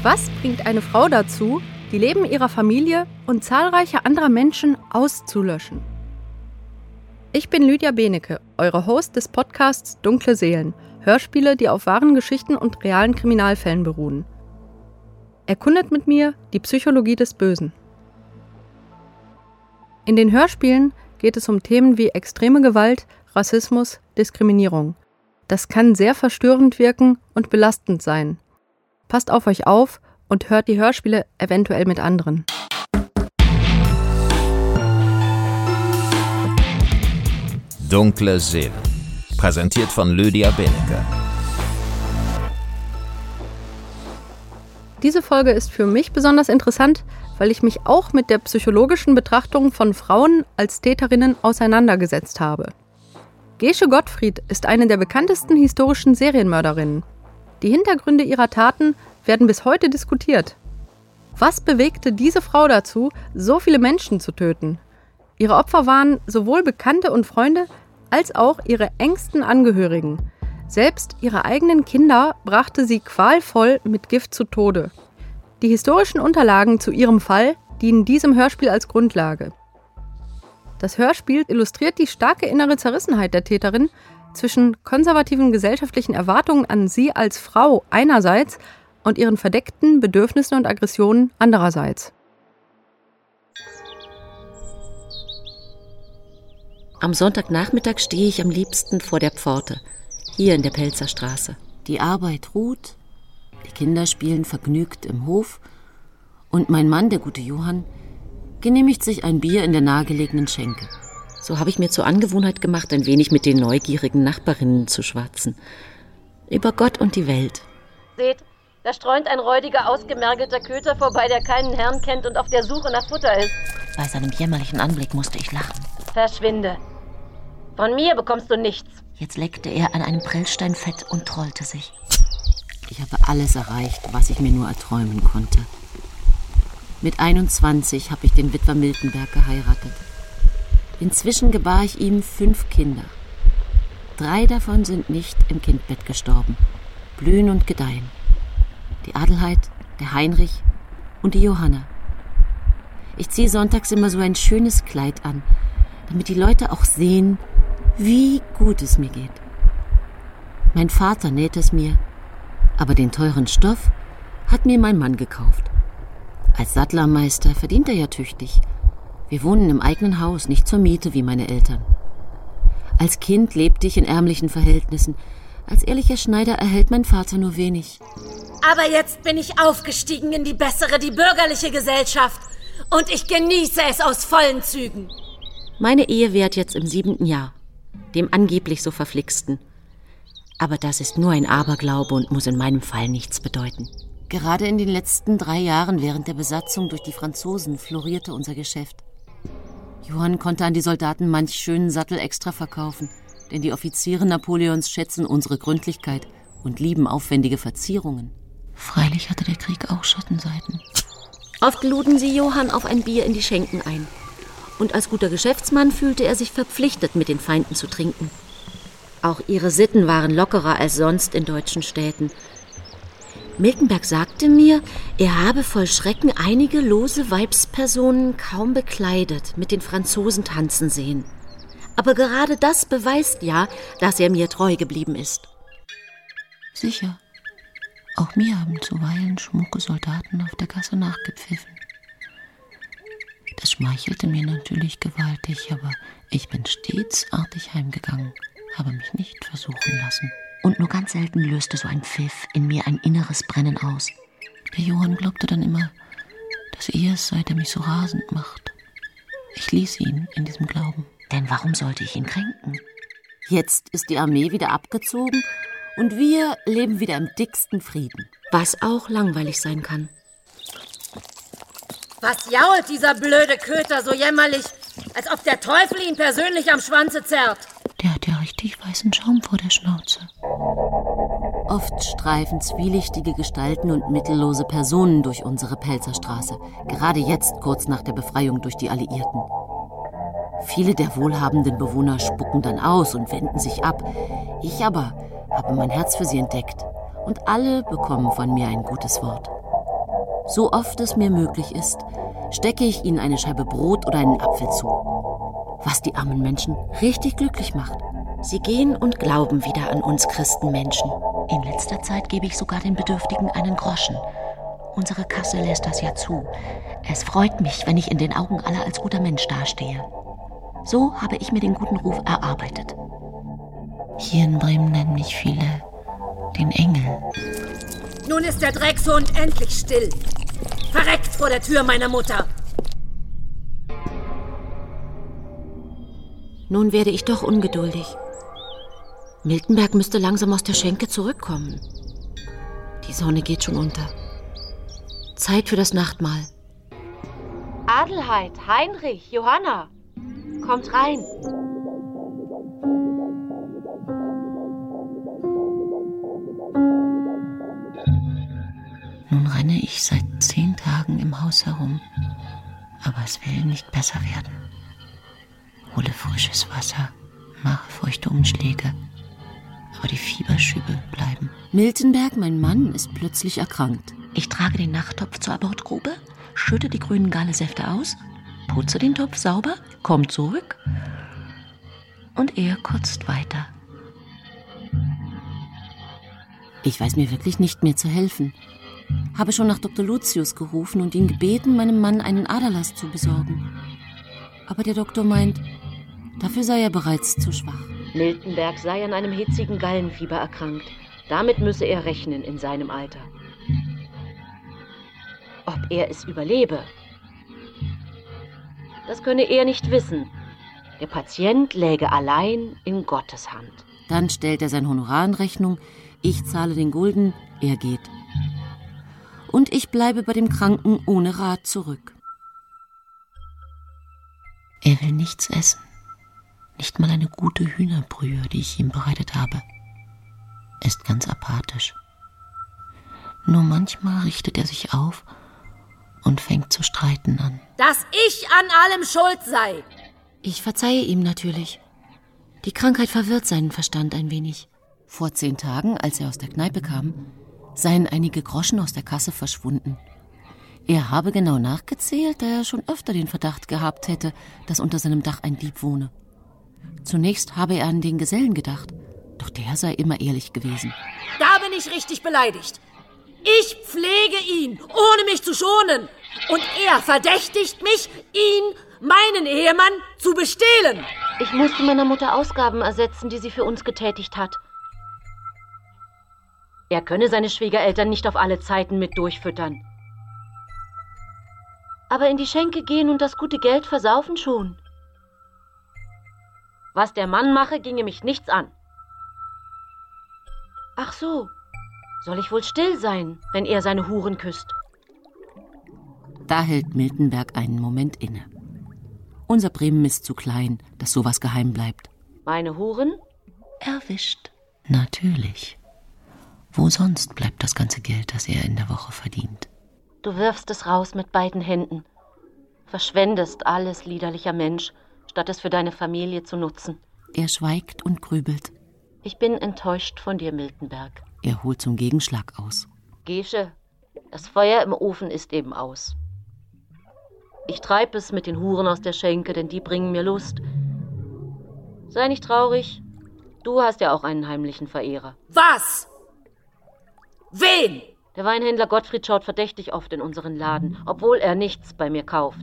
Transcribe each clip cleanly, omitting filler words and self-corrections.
Was bringt eine Frau dazu, die Leben ihrer Familie und zahlreicher anderer Menschen auszulöschen? Ich bin Lydia Benecke, eure Host des Podcasts Dunkle Seelen, Hörspiele, die auf wahren Geschichten und realen Kriminalfällen beruhen. Erkundet mit mir die Psychologie des Bösen. In den Hörspielen geht es um Themen wie extreme Gewalt, Rassismus, Diskriminierung. Das kann sehr verstörend wirken und belastend sein. Passt auf euch auf und hört die Hörspiele eventuell mit anderen. Dunkle Seelen. Präsentiert von Lydia Benecke. Diese Folge ist für mich besonders interessant, weil ich mich auch mit der psychologischen Betrachtung von Frauen als Täterinnen auseinandergesetzt habe. Gesche Gottfried ist eine der bekanntesten historischen Serienmörderinnen. Die Hintergründe ihrer Taten werden bis heute diskutiert. Was bewegte diese Frau dazu, so viele Menschen zu töten? Ihre Opfer waren sowohl Bekannte und Freunde als auch ihre engsten Angehörigen. Selbst ihre eigenen Kinder brachte sie qualvoll mit Gift zu Tode. Die historischen Unterlagen zu ihrem Fall dienen diesem Hörspiel als Grundlage. Das Hörspiel illustriert die starke innere Zerrissenheit der Täterin zwischen konservativen gesellschaftlichen Erwartungen an sie als Frau einerseits und ihren verdeckten Bedürfnissen und Aggressionen andererseits. Am Sonntagnachmittag stehe ich am liebsten vor der Pforte, hier in der Pelzer Straße. Die Arbeit ruht, die Kinder spielen vergnügt im Hof und mein Mann, der gute Johann, genehmigt sich ein Bier in der nahegelegenen Schenke. So habe ich mir zur Angewohnheit gemacht, ein wenig mit den neugierigen Nachbarinnen zu schwatzen. Über Gott und die Welt. Seht, da streunt ein räudiger, ausgemergelter Köter vorbei, der keinen Herrn kennt und auf der Suche nach Futter ist. Bei seinem jämmerlichen Anblick musste ich lachen. Verschwinde. Von mir bekommst du nichts. Jetzt leckte er an einem Prellstein fett und trollte sich. Ich habe alles erreicht, was ich mir nur erträumen konnte. Mit 21 habe ich den Witwer Miltenberg geheiratet. Inzwischen gebar ich ihm 5 Kinder. 3 davon sind nicht im Kindbett gestorben, blühen und gedeihen. Die Adelheid, der Heinrich und die Johanna. Ich ziehe sonntags immer so ein schönes Kleid an, damit die Leute auch sehen, wie gut es mir geht. Mein Vater näht es mir, aber den teuren Stoff hat mir mein Mann gekauft. Als Sattlermeister verdient er ja tüchtig. Wir wohnen im eigenen Haus, nicht zur Miete wie meine Eltern. Als Kind lebte ich in ärmlichen Verhältnissen. Als ehrlicher Schneider erhält mein Vater nur wenig. Aber jetzt bin ich aufgestiegen in die bessere, die bürgerliche Gesellschaft. Und ich genieße es aus vollen Zügen. Meine Ehe währt jetzt im 7. Jahr. Dem angeblich so verflixten. Aber das ist nur ein Aberglaube und muss in meinem Fall nichts bedeuten. Gerade in den letzten 3 Jahren während der Besatzung durch die Franzosen florierte unser Geschäft. Johann konnte an die Soldaten manch schönen Sattel extra verkaufen, denn die Offiziere Napoleons schätzen unsere Gründlichkeit und lieben aufwendige Verzierungen. Freilich hatte der Krieg auch Schattenseiten. Oft luden sie Johann auf ein Bier in die Schenken ein. Und als guter Geschäftsmann fühlte er sich verpflichtet, mit den Feinden zu trinken. Auch ihre Sitten waren lockerer als sonst in deutschen Städten. Miltenberg sagte mir, er habe voll Schrecken einige lose Weibspersonen kaum bekleidet mit den Franzosen tanzen sehen. Aber gerade das beweist ja, dass er mir treu geblieben ist. Sicher. Auch mir haben zuweilen schmucke Soldaten auf der Gasse nachgepfiffen. Das schmeichelte mir natürlich gewaltig, aber ich bin stets artig heimgegangen, habe mich nicht versuchen lassen. Und nur ganz selten löste so ein Pfiff in mir ein inneres Brennen aus. Der Johann glaubte dann immer, dass er es sei, der mich so rasend macht. Ich ließ ihn in diesem Glauben. Denn warum sollte ich ihn kränken? Jetzt ist die Armee wieder abgezogen und wir leben wieder im dicksten Frieden. Was auch langweilig sein kann. Was jault dieser blöde Köter so jämmerlich, als ob der Teufel ihn persönlich am Schwanze zerrt? Der hat ja richtig weißen Schaum vor der Schnauze. Oft streifen zwielichtige Gestalten und mittellose Personen durch unsere Pelzerstraße. Gerade jetzt, kurz nach der Befreiung durch die Alliierten. Viele der wohlhabenden Bewohner spucken dann aus und wenden sich ab. Ich aber habe mein Herz für sie entdeckt. Und alle bekommen von mir ein gutes Wort. So oft es mir möglich ist, stecke ich ihnen eine Scheibe Brot oder einen Apfel zu. Was die armen Menschen richtig glücklich macht. Sie gehen und glauben wieder an uns Christenmenschen. In letzter Zeit gebe ich sogar den Bedürftigen einen Groschen. Unsere Kasse lässt das ja zu. Es freut mich, wenn ich in den Augen aller als guter Mensch dastehe. So habe ich mir den guten Ruf erarbeitet. Hier in Bremen nennen mich viele den Engel. Nun ist der Dreckshund endlich still. Verreckt vor der Tür meiner Mutter. Nun werde ich doch ungeduldig. Miltenberg müsste langsam aus der Schenke zurückkommen. Die Sonne geht schon unter. Zeit für das Nachtmahl. Adelheid, Heinrich, Johanna, kommt rein. Nun renne ich seit 10 Tagen im Haus herum, aber es will nicht besser werden. Hole frisches Wasser, mache feuchte Umschläge, aber die Fieberschübe bleiben. Miltenberg, mein Mann, ist plötzlich erkrankt. Ich trage den Nachttopf zur Abortgrube, schütte die grünen Gallesäfte aus, putze den Topf sauber, komme zurück und er kotzt weiter. Ich weiß mir wirklich nicht mehr zu helfen. Habe schon nach Dr. Lucius gerufen und ihn gebeten, meinem Mann einen Aderlass zu besorgen. Aber der Doktor meint, dafür sei er bereits zu schwach. Miltenberg sei an einem hitzigen Gallenfieber erkrankt. Damit müsse er rechnen in seinem Alter. Ob er es überlebe, das könne er nicht wissen. Der Patient läge allein in Gottes Hand. Dann stellt er sein Honorar in Rechnung, ich zahle den Gulden, er geht. Und ich bleibe bei dem Kranken ohne Rat zurück. Er will nichts essen. Nicht mal eine gute Hühnerbrühe, die ich ihm bereitet habe. Er ist ganz apathisch. Nur manchmal richtet er sich auf und fängt zu streiten an. Dass ich an allem schuld sei. Ich verzeihe ihm natürlich. Die Krankheit verwirrt seinen Verstand ein wenig. Vor 10 Tagen, als er aus der Kneipe kam, seien einige Groschen aus der Kasse verschwunden. Er habe genau nachgezählt, da er schon öfter den Verdacht gehabt hätte, dass unter seinem Dach ein Dieb wohne. Zunächst habe er an den Gesellen gedacht, doch der sei immer ehrlich gewesen. Da bin ich richtig beleidigt. Ich pflege ihn, ohne mich zu schonen. Und er verdächtigt mich, ihn, meinen Ehemann, zu bestehlen. Ich musste meiner Mutter Ausgaben ersetzen, die sie für uns getätigt hat. Er könne seine Schwiegereltern nicht auf alle Zeiten mit durchfüttern. Aber in die Schenke gehen und das gute Geld versaufen schon. Was der Mann mache, ginge mich nichts an. Ach so, soll ich wohl still sein, wenn er seine Huren küsst? Da hält Miltenberg einen Moment inne. Unser Bremen ist zu klein, dass sowas geheim bleibt. Meine Huren? Erwischt. Natürlich. Wo sonst bleibt das ganze Geld, das er in der Woche verdient? Du wirfst es raus mit beiden Händen. Verschwendest alles, liederlicher Mensch, statt es für deine Familie zu nutzen. Er schweigt und grübelt. Ich bin enttäuscht von dir, Miltenberg. Er holt zum Gegenschlag aus. Gesche, das Feuer im Ofen ist eben aus. Ich treibe es mit den Huren aus der Schenke, denn die bringen mir Lust. Sei nicht traurig, du hast ja auch einen heimlichen Verehrer. Was? Wen? Der Weinhändler Gottfried schaut verdächtig oft in unseren Laden, obwohl er nichts bei mir kauft.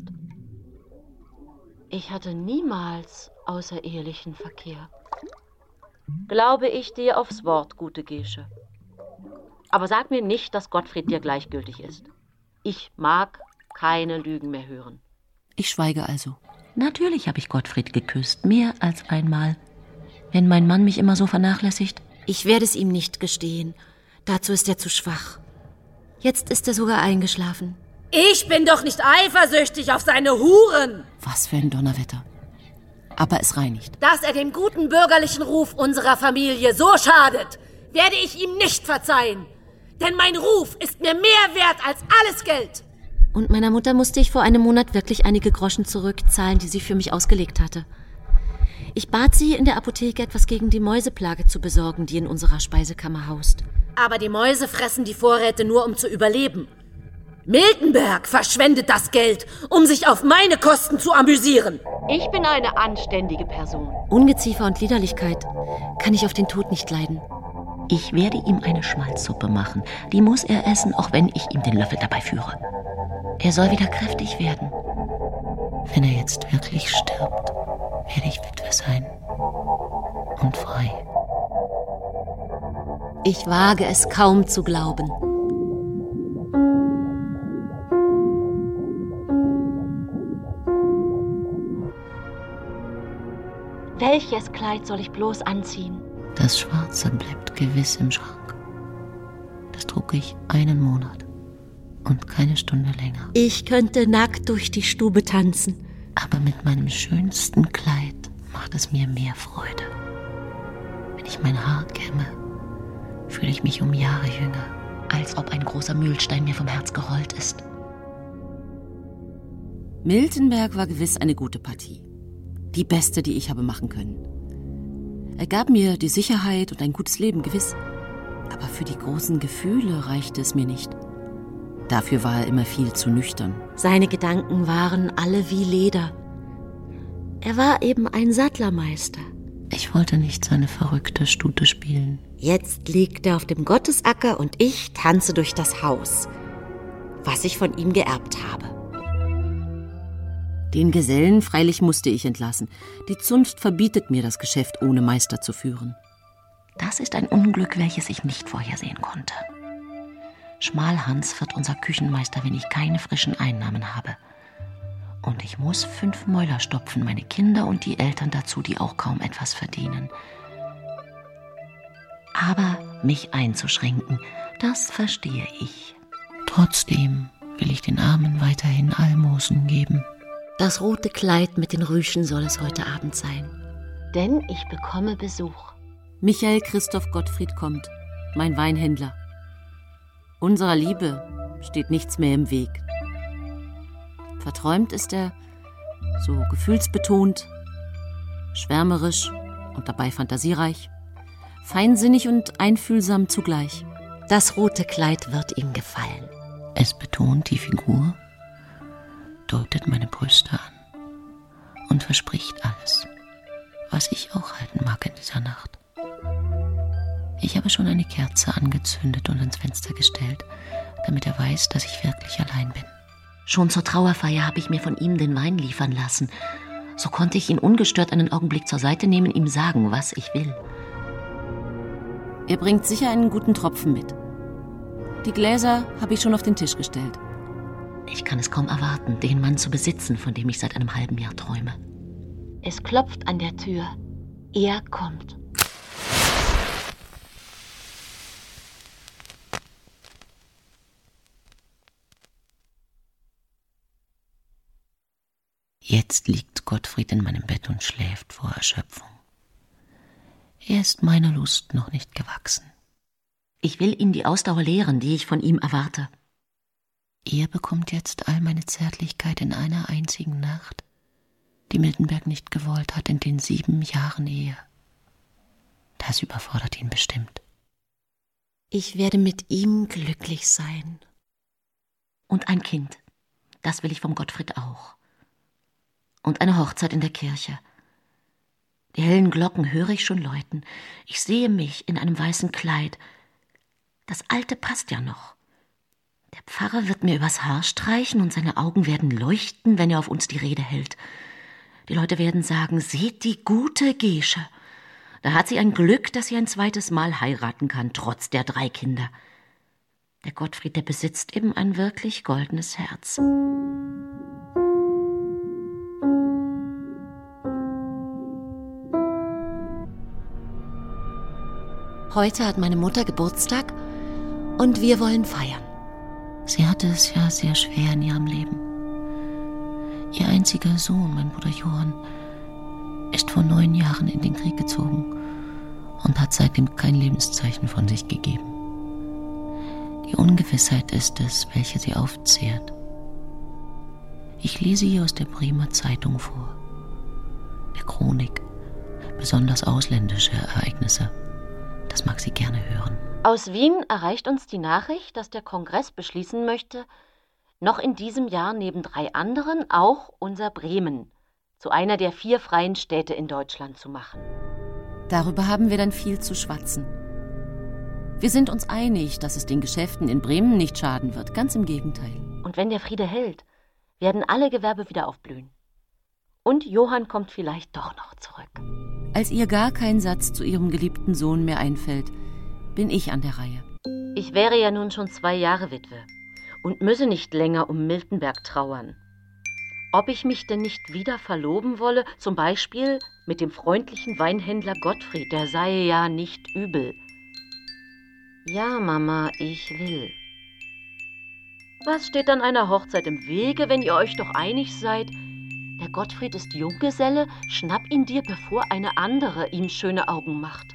Ich hatte niemals außerehelichen Verkehr. Glaube ich dir aufs Wort, gute Gesche. Aber sag mir nicht, dass Gottfried dir gleichgültig ist. Ich mag keine Lügen mehr hören. Ich schweige also. Natürlich habe ich Gottfried geküsst, mehr als einmal. Wenn mein Mann mich immer so vernachlässigt. Ich werde es ihm nicht gestehen. Dazu ist er zu schwach. Jetzt ist er sogar eingeschlafen. Ich bin doch nicht eifersüchtig auf seine Huren. Was für ein Donnerwetter. Aber es reinigt. Dass er dem guten bürgerlichen Ruf unserer Familie so schadet, werde ich ihm nicht verzeihen. Denn mein Ruf ist mir mehr wert als alles Geld. Und meiner Mutter musste ich vor einem Monat wirklich einige Groschen zurückzahlen, die sie für mich ausgelegt hatte. Ich bat sie, in der Apotheke etwas gegen die Mäuseplage zu besorgen, die in unserer Speisekammer haust. Aber die Mäuse fressen die Vorräte nur, um zu überleben. Miltenberg verschwendet das Geld, um sich auf meine Kosten zu amüsieren. Ich bin eine anständige Person. Ungeziefer und Liederlichkeit kann ich auf den Tod nicht leiden. Ich werde ihm eine Schmalzsuppe machen. Die muss er essen, auch wenn ich ihm den Löffel dabei führe. Er soll wieder kräftig werden. Wenn er jetzt wirklich stirbt, werde ich Witwe sein und frei. Ich wage es kaum zu glauben. Welches Kleid soll ich bloß anziehen? Das Schwarze bleibt gewiss im Schrank. Das trug ich 1 Monat und keine Stunde länger. Ich könnte nackt durch die Stube tanzen. Aber mit meinem schönsten Kleid macht es mir mehr Freude. Wenn ich mein Haar kämme, fühle ich mich um Jahre jünger, als ob ein großer Mühlstein mir vom Herz gerollt ist. Miltenberg war gewiss eine gute Partie. Die beste, die ich habe machen können. Er gab mir die Sicherheit und ein gutes Leben, gewiss. Aber für die großen Gefühle reichte es mir nicht. Dafür war er immer viel zu nüchtern. Seine Gedanken waren alle wie Leder. Er war eben ein Sattlermeister. Ich wollte nicht seine verrückte Stute spielen. Jetzt liegt er auf dem Gottesacker und ich tanze durch das Haus, was ich von ihm geerbt habe. Den Gesellen freilich musste ich entlassen. Die Zunft verbietet mir, das Geschäft ohne Meister zu führen. Das ist ein Unglück, welches ich nicht vorhersehen konnte. Schmalhans wird unser Küchenmeister, wenn ich keine frischen Einnahmen habe. Und ich muss 5 Mäuler stopfen, meine Kinder und die Eltern dazu, die auch kaum etwas verdienen. Aber mich einzuschränken, das verstehe ich. Trotzdem will ich den Armen weiterhin Almosen geben. Das rote Kleid mit den Rüschen soll es heute Abend sein. Denn ich bekomme Besuch. Michael Christoph Gottfried kommt, mein Weinhändler. Unserer Liebe steht nichts mehr im Weg. Verträumt ist er, so gefühlsbetont, schwärmerisch und dabei fantasiereich, feinsinnig und einfühlsam zugleich. Das rote Kleid wird ihm gefallen. Es betont die Figur, deutet meine Brüste an und verspricht alles, was ich auch halten mag in dieser Nacht. Ich habe schon eine Kerze angezündet und ans Fenster gestellt, damit er weiß, dass ich wirklich allein bin. Schon zur Trauerfeier habe ich mir von ihm den Wein liefern lassen. So konnte ich ihn ungestört einen Augenblick zur Seite nehmen, ihm sagen, was ich will. Er bringt sicher einen guten Tropfen mit. Die Gläser habe ich schon auf den Tisch gestellt. Ich kann es kaum erwarten, den Mann zu besitzen, von dem ich seit einem halben Jahr träume. Es klopft an der Tür. Er kommt. Jetzt liegt Gottfried in meinem Bett und schläft vor Erschöpfung. Er ist meiner Lust noch nicht gewachsen. Ich will ihm die Ausdauer lehren, die ich von ihm erwarte. Er bekommt jetzt all meine Zärtlichkeit in einer einzigen Nacht, die Miltenberg nicht gewollt hat in den 7 Jahren Ehe. Das überfordert ihn bestimmt. Ich werde mit ihm glücklich sein. Und ein Kind, das will ich vom Gottfried auch. Und eine Hochzeit in der Kirche. Die hellen Glocken höre ich schon läuten. Ich sehe mich in einem weißen Kleid. Das alte passt ja noch. Der Pfarrer wird mir übers Haar streichen und seine Augen werden leuchten, wenn er auf uns die Rede hält. Die Leute werden sagen, seht die gute Gesche. Da hat sie ein Glück, dass sie ein zweites Mal heiraten kann, trotz der 3 Kinder. Der Gottfried, der besitzt eben ein wirklich goldenes Herz. Heute hat meine Mutter Geburtstag und wir wollen feiern. Sie hatte es ja sehr schwer in ihrem Leben. Ihr einziger Sohn, mein Bruder Johann, ist vor 9 Jahren in den Krieg gezogen und hat seitdem kein Lebenszeichen von sich gegeben. Die Ungewissheit ist es, welche sie aufzehrt. Ich lese ihr aus der Bremer Zeitung vor, der Chronik, besonders ausländische Ereignisse. Das mag sie gerne hören. Aus Wien erreicht uns die Nachricht, dass der Kongress beschließen möchte, noch in diesem Jahr neben 3 anderen auch unser Bremen zu einer der 4 freien Städte in Deutschland zu machen. Darüber haben wir dann viel zu schwatzen. Wir sind uns einig, dass es den Geschäften in Bremen nicht schaden wird, ganz im Gegenteil. Und wenn der Friede hält, werden alle Gewerbe wieder aufblühen. Und Johann kommt vielleicht doch noch zurück. Als ihr gar kein Satz zu ihrem geliebten Sohn mehr einfällt, bin ich an der Reihe. Ich wäre ja nun schon 2 Jahre Witwe und müsse nicht länger um Miltenberg trauern. Ob ich mich denn nicht wieder verloben wolle, zum Beispiel mit dem freundlichen Weinhändler Gottfried, der sei ja nicht übel. Ja, Mama, ich will. Was steht dann einer Hochzeit im Wege, wenn ihr euch doch einig seid? Der Gottfried ist Junggeselle, schnapp ihn dir, bevor eine andere ihm schöne Augen macht.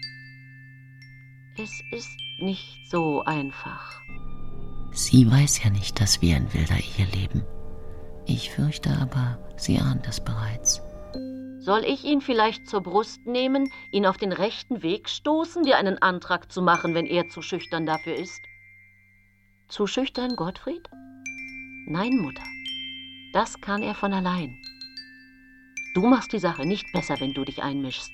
Es ist nicht so einfach. Sie weiß ja nicht, dass wir in wilder Ehe leben. Ich fürchte aber, sie ahnt es bereits. Soll ich ihn vielleicht zur Brust nehmen, ihn auf den rechten Weg stoßen, dir einen Antrag zu machen, wenn er zu schüchtern dafür ist? Zu schüchtern, Gottfried? Nein, Mutter. Das kann er von allein. Du machst die Sache nicht besser, wenn du dich einmischst.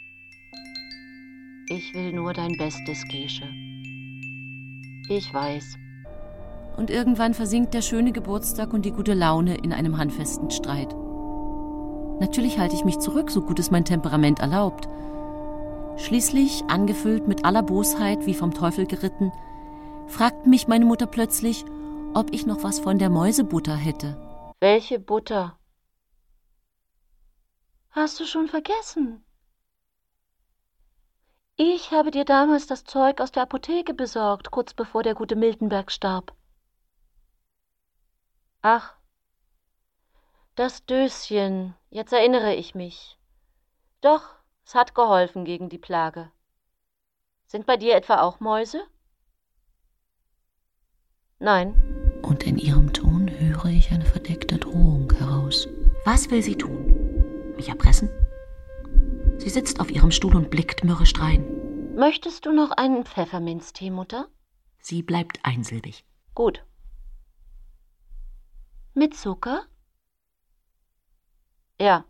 Ich will nur dein Bestes, Gesche. Ich weiß. Und irgendwann versinkt der schöne Geburtstag und die gute Laune in einem handfesten Streit. Natürlich halte ich mich zurück, so gut es mein Temperament erlaubt. Schließlich, angefüllt mit aller Bosheit, wie vom Teufel geritten, fragt mich meine Mutter plötzlich, ob ich noch was von der Mäusebutter hätte. Welche Butter? Hast du schon vergessen? Ich habe dir damals das Zeug aus der Apotheke besorgt, kurz bevor der gute Miltenberg starb. Ach, das Döschen, jetzt erinnere ich mich. Doch, es hat geholfen gegen die Plage. Sind bei dir etwa auch Mäuse? Nein. Und in ihrem Ton höre ich eine verdeckte Drohung heraus. Was will sie tun? Mich erpressen? Sie sitzt auf ihrem Stuhl und blickt mürrisch drein. Möchtest du noch einen Pfefferminztee, Mutter? Sie bleibt einsilbig. Gut. Mit Zucker? Ja.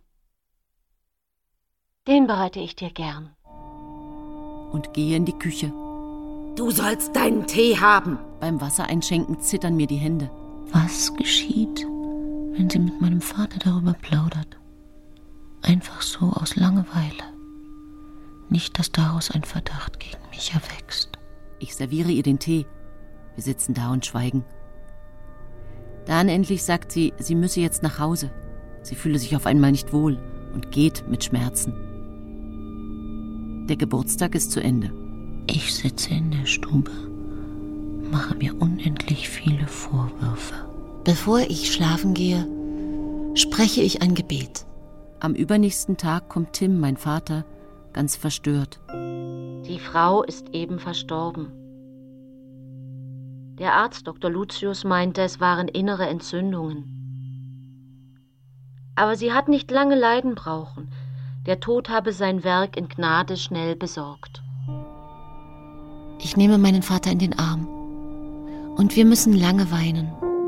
Den bereite ich dir gern. Und gehe in die Küche. Du sollst deinen Tee haben. Beim Wassereinschenken zittern mir die Hände. Was geschieht, wenn sie mit meinem Vater darüber plaudert? Einfach so aus Langeweile. Nicht, dass daraus ein Verdacht gegen mich erwächst. Ich serviere ihr den Tee. Wir sitzen da und schweigen. Dann endlich sagt sie, sie müsse jetzt nach Hause. Sie fühle sich auf einmal nicht wohl und geht mit Schmerzen. Der Geburtstag ist zu Ende. Ich sitze in der Stube, mache mir unendlich viele Vorwürfe. Bevor ich schlafen gehe, spreche ich ein Gebet. Am übernächsten Tag kommt Tim, mein Vater, ganz verstört. Die Frau ist eben verstorben. Der Arzt Dr. Lucius meinte, es waren innere Entzündungen. Aber sie hat nicht lange leiden brauchen. Der Tod habe sein Werk in Gnade schnell besorgt. Ich nehme meinen Vater in den Arm. Und wir müssen lange weinen.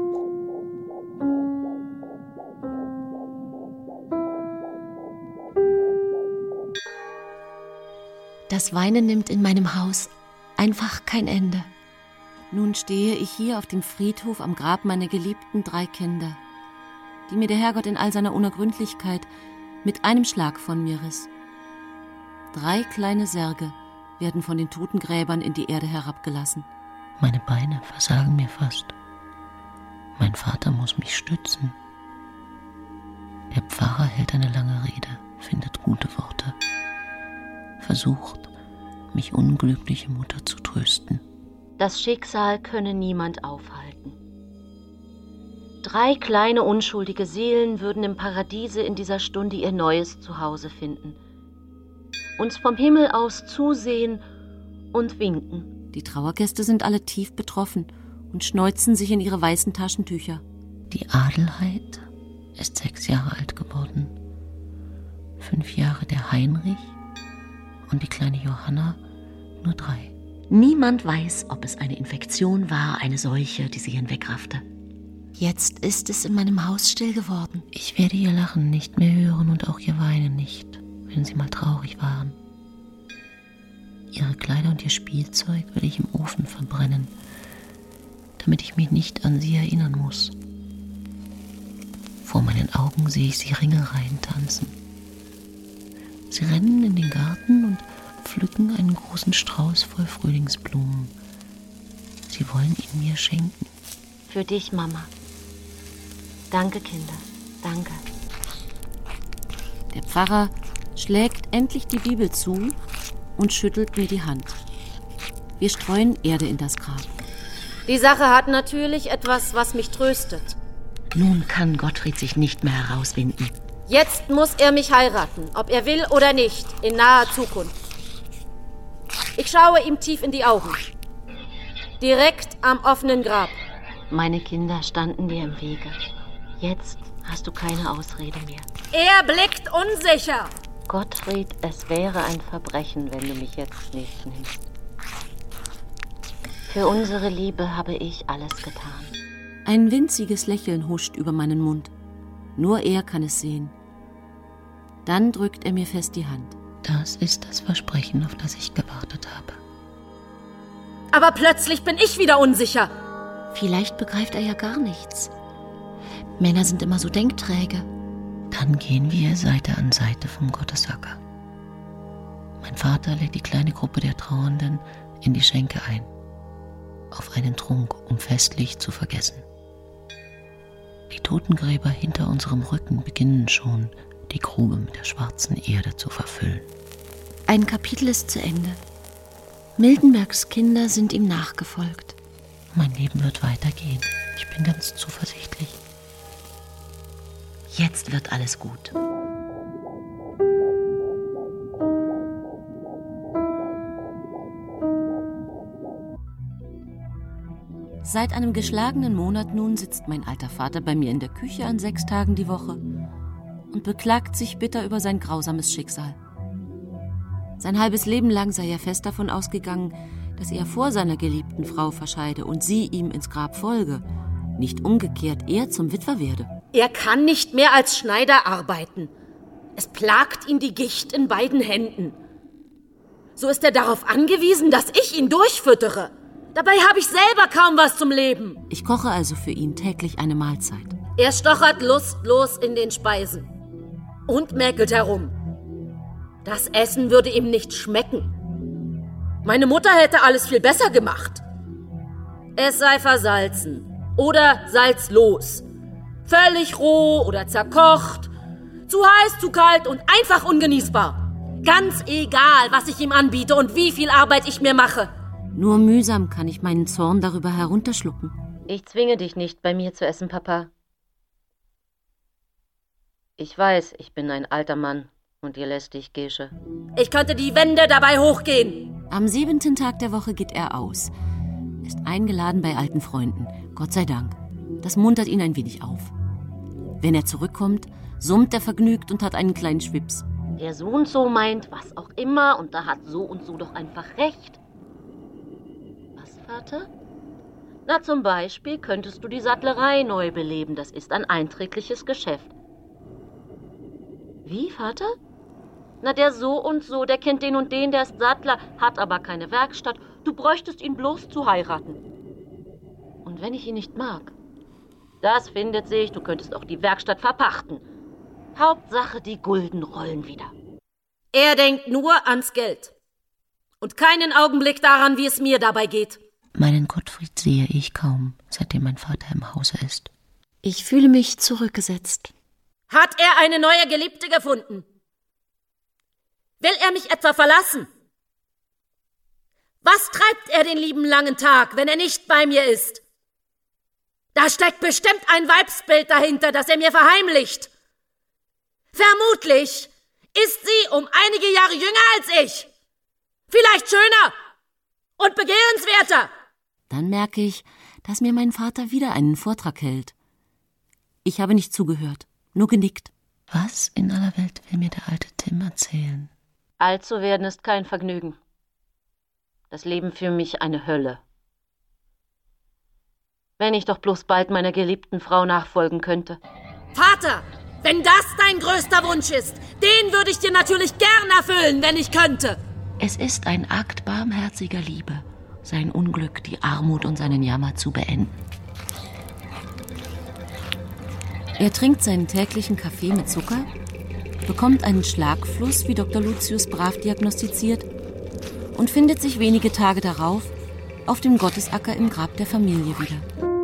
Das Weinen nimmt in meinem Haus einfach kein Ende. Nun stehe ich hier auf dem Friedhof am Grab meiner geliebten 3 Kinder, die mir der Herrgott in all seiner Unergründlichkeit mit einem Schlag von mir riss. 3 kleine Särge werden von den Totengräbern in die Erde herabgelassen. Meine Beine versagen mir fast. Mein Vater muss mich stützen. Der Pfarrer hält eine lange Rede, findet gute Worte, versucht, mich unglückliche Mutter zu trösten. Das Schicksal könne niemand aufhalten. 3 kleine unschuldige Seelen würden im Paradiese in dieser Stunde ihr neues Zuhause finden. Uns vom Himmel aus zusehen und winken. Die Trauergäste sind alle tief betroffen und schneuzen sich in ihre weißen Taschentücher. Die Adelheid ist 6 Jahre alt geworden. 5 Jahre der Heinrich und die kleine Johanna nur 3. Niemand weiß, ob es eine Infektion war, eine Seuche, die sie hinwegraffte. Jetzt ist es in meinem Haus still geworden. Ich werde ihr Lachen nicht mehr hören und auch ihr Weinen nicht, wenn sie mal traurig waren. Ihre Kleider und ihr Spielzeug will ich im Ofen verbrennen, damit ich mich nicht an sie erinnern muss. Vor meinen Augen sehe ich sie Ringelreihen tanzen. Sie rennen in den Garten und pflücken einen großen Strauß voll Frühlingsblumen. Sie wollen ihn mir schenken. Für dich, Mama. Danke, Kinder. Danke. Der Pfarrer schlägt endlich die Bibel zu und schüttelt mir die Hand. Wir streuen Erde in das Grab. Die Sache hat natürlich etwas, was mich tröstet. Nun kann Gottfried sich nicht mehr herauswinden. Jetzt muss er mich heiraten, ob er will oder nicht, in naher Zukunft. Ich schaue ihm tief in die Augen. Direkt am offenen Grab. Meine Kinder standen dir im Wege. Jetzt hast du keine Ausrede mehr. Er blickt unsicher. Gottfried, es wäre ein Verbrechen, wenn du mich jetzt nicht nimmst. Für unsere Liebe habe ich alles getan. Ein winziges Lächeln huscht über meinen Mund. Nur er kann es sehen. Dann drückt er mir fest die Hand. Das ist das Versprechen, auf das ich gewartet habe. Aber plötzlich bin ich wieder unsicher. Vielleicht begreift er ja gar nichts. Männer sind immer so denkträge. Dann gehen wir Seite an Seite vom Gottesacker. Mein Vater lädt die kleine Gruppe der Trauernden in die Schenke ein. Auf einen Trunk, um festlich zu vergessen. Die Totengräber hinter unserem Rücken beginnen schon, die Grube mit der schwarzen Erde zu verfüllen. Ein Kapitel ist zu Ende. Miltenbergs Kinder sind ihm nachgefolgt. Mein Leben wird weitergehen. Ich bin ganz zuversichtlich. Jetzt wird alles gut. Seit einem geschlagenen Monat nun sitzt mein alter Vater bei mir in der Küche an 6 Tagen die Woche und beklagt sich bitter über sein grausames Schicksal. Sein halbes Leben lang sei er fest davon ausgegangen, dass er vor seiner geliebten Frau verscheide und sie ihm ins Grab folge, nicht umgekehrt er zum Witwer werde. Er kann nicht mehr als Schneider arbeiten. Es plagt ihn die Gicht in beiden Händen. So ist er darauf angewiesen, dass ich ihn durchfüttere. Dabei habe ich selber kaum was zum Leben. Ich koche also für ihn täglich eine Mahlzeit. Er stochert lustlos in den Speisen und mäkelt herum. Das Essen würde ihm nicht schmecken. Meine Mutter hätte alles viel besser gemacht. Es sei versalzen oder salzlos. Völlig roh oder zerkocht. Zu heiß, zu kalt und einfach ungenießbar. Ganz egal, was ich ihm anbiete und wie viel Arbeit ich mir mache. Nur mühsam kann ich meinen Zorn darüber herunterschlucken. Ich zwinge dich nicht, bei mir zu essen, Papa. Ich weiß, ich bin ein alter Mann und dir lässt dich, Gesche. Ich könnte die Wände dabei hochgehen. Am 7. Tag der Woche geht er aus. Ist eingeladen bei alten Freunden. Gott sei Dank. Das muntert ihn ein wenig auf. Wenn er zurückkommt, summt er vergnügt und hat einen kleinen Schwips. Der so und so meint, was auch immer, und da hat so und so doch einfach recht. Was, Vater? Na, zum Beispiel könntest du die Sattlerei neu beleben. Das ist ein einträgliches Geschäft. Wie, Vater? Na, der so und so, der kennt den und den, der ist Sattler, hat aber keine Werkstatt. Du bräuchtest ihn bloß zu heiraten. Und wenn ich ihn nicht mag? Das findet sich, du könntest auch die Werkstatt verpachten. Hauptsache, die Gulden rollen wieder. Er denkt nur ans Geld. Und keinen Augenblick daran, wie es mir dabei geht. Meinen Gottfried sehe ich kaum, seitdem mein Vater im Hause ist. Ich fühle mich zurückgesetzt. Hat er eine neue Geliebte gefunden? Will er mich etwa verlassen? Was treibt er den lieben langen Tag, wenn er nicht bei mir ist? Da steckt bestimmt ein Weibsbild dahinter, das er mir verheimlicht. Vermutlich ist sie um einige Jahre jünger als ich. Vielleicht schöner und begehrenswerter. Dann merke ich, dass mir mein Vater wieder einen Vortrag hält. Ich habe nicht zugehört, nur genickt. Was in aller Welt will mir der alte Tim erzählen? Alt zu werden ist kein Vergnügen. Das Leben für mich eine Hölle. Wenn ich doch bloß bald meiner geliebten Frau nachfolgen könnte. Vater, wenn das dein größter Wunsch ist, den würde ich dir natürlich gern erfüllen, wenn ich könnte. Es ist ein Akt barmherziger Liebe, sein Unglück, die Armut und seinen Jammer zu beenden. Er trinkt seinen täglichen Kaffee mit Zucker, bekommt einen Schlagfluss, wie Dr. Lucius brav diagnostiziert, und findet sich wenige Tage darauf auf dem Gottesacker im Grab der Familie wieder.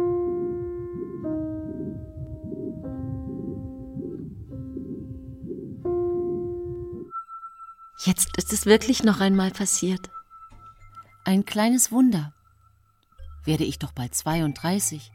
Jetzt ist es wirklich noch einmal passiert. Ein kleines Wunder. Werde ich doch bald 32.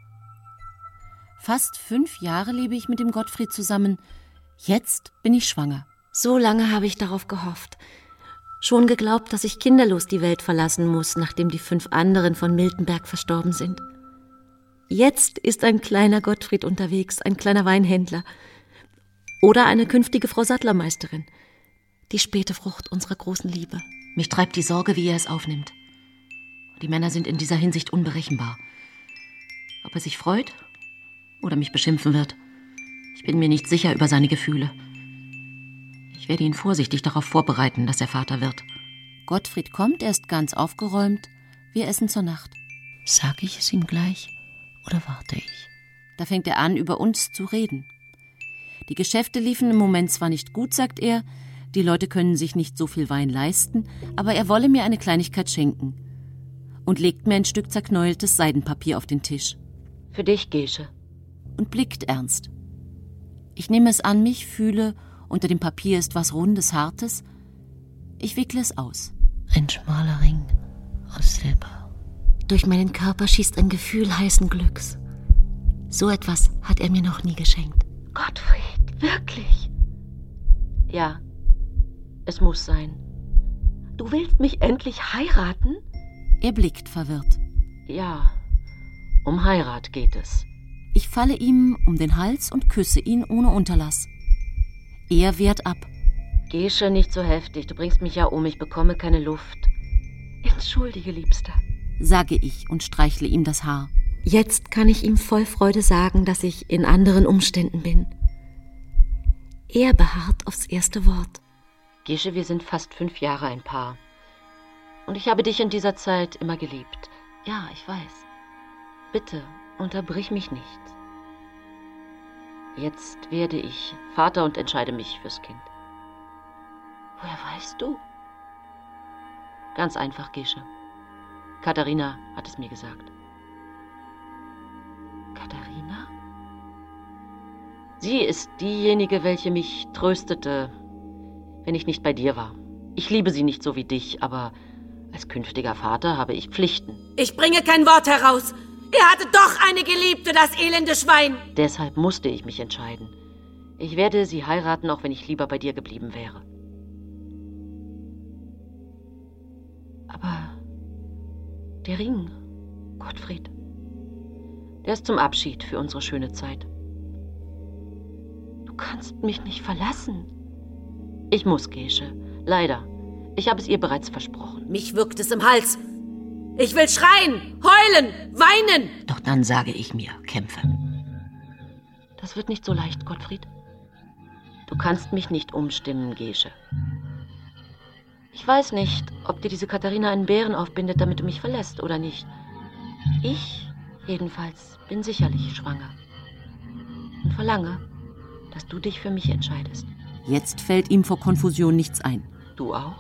Fast 5 Jahre lebe ich mit dem Gottfried zusammen. Jetzt bin ich schwanger. So lange habe ich darauf gehofft. Schon geglaubt, dass ich kinderlos die Welt verlassen muss, nachdem die 5 anderen von Miltenberg verstorben sind. Jetzt ist ein kleiner Gottfried unterwegs, ein kleiner Weinhändler. Oder eine künftige Frau Sattlermeisterin. Die späte Frucht unserer großen Liebe. Mich treibt die Sorge, wie er es aufnimmt. Die Männer sind in dieser Hinsicht unberechenbar. Ob er sich freut oder mich beschimpfen wird, ich bin mir nicht sicher über seine Gefühle. Ich werde ihn vorsichtig darauf vorbereiten, dass er Vater wird. Gottfried kommt, er ist ganz aufgeräumt. Wir essen zur Nacht. Sag ich es ihm gleich oder warte ich? Da fängt er an, über uns zu reden. Die Geschäfte liefen im Moment zwar nicht gut, sagt er, die Leute können sich nicht so viel Wein leisten, aber er wolle mir eine Kleinigkeit schenken und legt mir ein Stück zerknäultes Seidenpapier auf den Tisch. Für dich, Gesche. Und blickt ernst. Ich nehme es an mich, fühle, unter dem Papier ist was Rundes, Hartes. Ich wickle es aus. Ein schmaler Ring aus Silber. Durch meinen Körper schießt ein Gefühl heißen Glücks. So etwas hat er mir noch nie geschenkt. Gottfried, wirklich? Ja, es muss sein. Du willst mich endlich heiraten? Er blickt verwirrt. Ja, um Heirat geht es. Ich falle ihm um den Hals und küsse ihn ohne Unterlass. Er wehrt ab. Gesche, nicht so heftig. Du bringst mich ja um. Ich bekomme keine Luft. Entschuldige, Liebster, sage ich und streichle ihm das Haar. Jetzt kann ich ihm voll Freude sagen, dass ich in anderen Umständen bin. Er beharrt aufs erste Wort. Gesche, wir sind fast 5 Jahre ein Paar. Und ich habe dich in dieser Zeit immer geliebt. Ja, ich weiß. Bitte, unterbrich mich nicht. Jetzt werde ich Vater und entscheide mich fürs Kind. Woher weißt du? Ganz einfach, Gesche. Katharina hat es mir gesagt. Katharina? Sie ist diejenige, welche mich tröstete, wenn ich nicht bei dir war. Ich liebe sie nicht so wie dich, aber als künftiger Vater habe ich Pflichten. Ich bringe kein Wort heraus. Er hatte doch eine Geliebte, das elende Schwein. Deshalb musste ich mich entscheiden. Ich werde sie heiraten, auch wenn ich lieber bei dir geblieben wäre. Aber der Ring, Gottfried, der ist zum Abschied für unsere schöne Zeit. Du kannst mich nicht verlassen. Ich muss, Gesche. Leider. Ich habe es ihr bereits versprochen. Mich wirkt es im Hals. Ich will schreien, heulen, weinen. Doch dann sage ich mir, kämpfe. Das wird nicht so leicht, Gottfried. Du kannst mich nicht umstimmen, Gesche. Ich weiß nicht, ob dir diese Katharina einen Bären aufbindet, damit du mich verlässt oder nicht. Ich, jedenfalls, bin sicherlich schwanger. Und verlange, dass du dich für mich entscheidest. Jetzt fällt ihm vor Konfusion nichts ein. Du auch?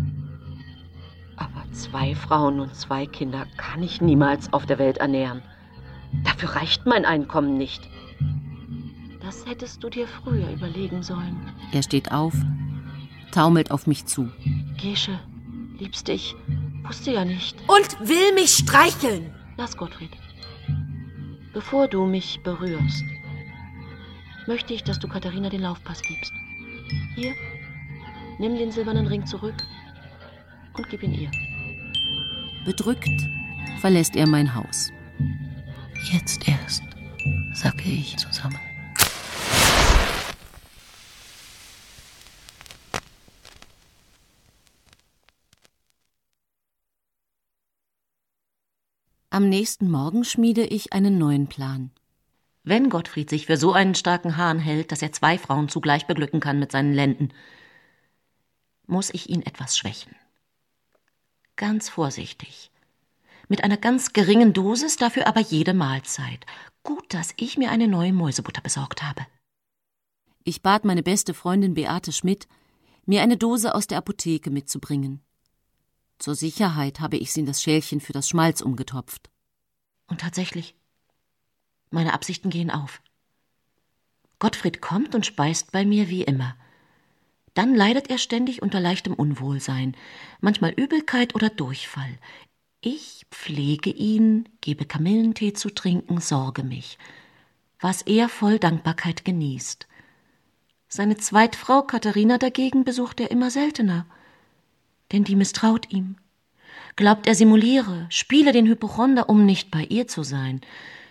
Aber 2 Frauen und 2 Kinder kann ich niemals auf der Welt ernähren. Dafür reicht mein Einkommen nicht. Das hättest du dir früher überlegen sollen. Er steht auf, taumelt auf mich zu. Gesche, Liebste, ich wusste ja nicht. Und will mich streicheln. Lass, Gottfried. Bevor du mich berührst, möchte ich, dass du Katharina den Laufpass gibst. Hier, nimm den silbernen Ring zurück und gib ihn ihr. Bedrückt verlässt er mein Haus. Jetzt erst, sacke ich zusammen. Am nächsten Morgen schmiede ich einen neuen Plan. Wenn Gottfried sich für so einen starken Hahn hält, dass er 2 Frauen zugleich beglücken kann mit seinen Lenden, muss ich ihn etwas schwächen. Ganz vorsichtig. Mit einer ganz geringen Dosis, dafür aber jede Mahlzeit. Gut, dass ich mir eine neue Mäusebutter besorgt habe. Ich bat meine beste Freundin Beate Schmidt, mir eine Dose aus der Apotheke mitzubringen. Zur Sicherheit habe ich sie in das Schälchen für das Schmalz umgetopft. Und tatsächlich, meine Absichten gehen auf. Gottfried kommt und speist bei mir wie immer. Dann leidet er ständig unter leichtem Unwohlsein, manchmal Übelkeit oder Durchfall. Ich pflege ihn, gebe Kamillentee zu trinken, sorge mich, was er voll Dankbarkeit genießt. Seine Zweitfrau Katharina dagegen besucht er immer seltener, denn die misstraut ihm. Glaubt, er simuliere, spiele den Hypochonder, um nicht bei ihr zu sein.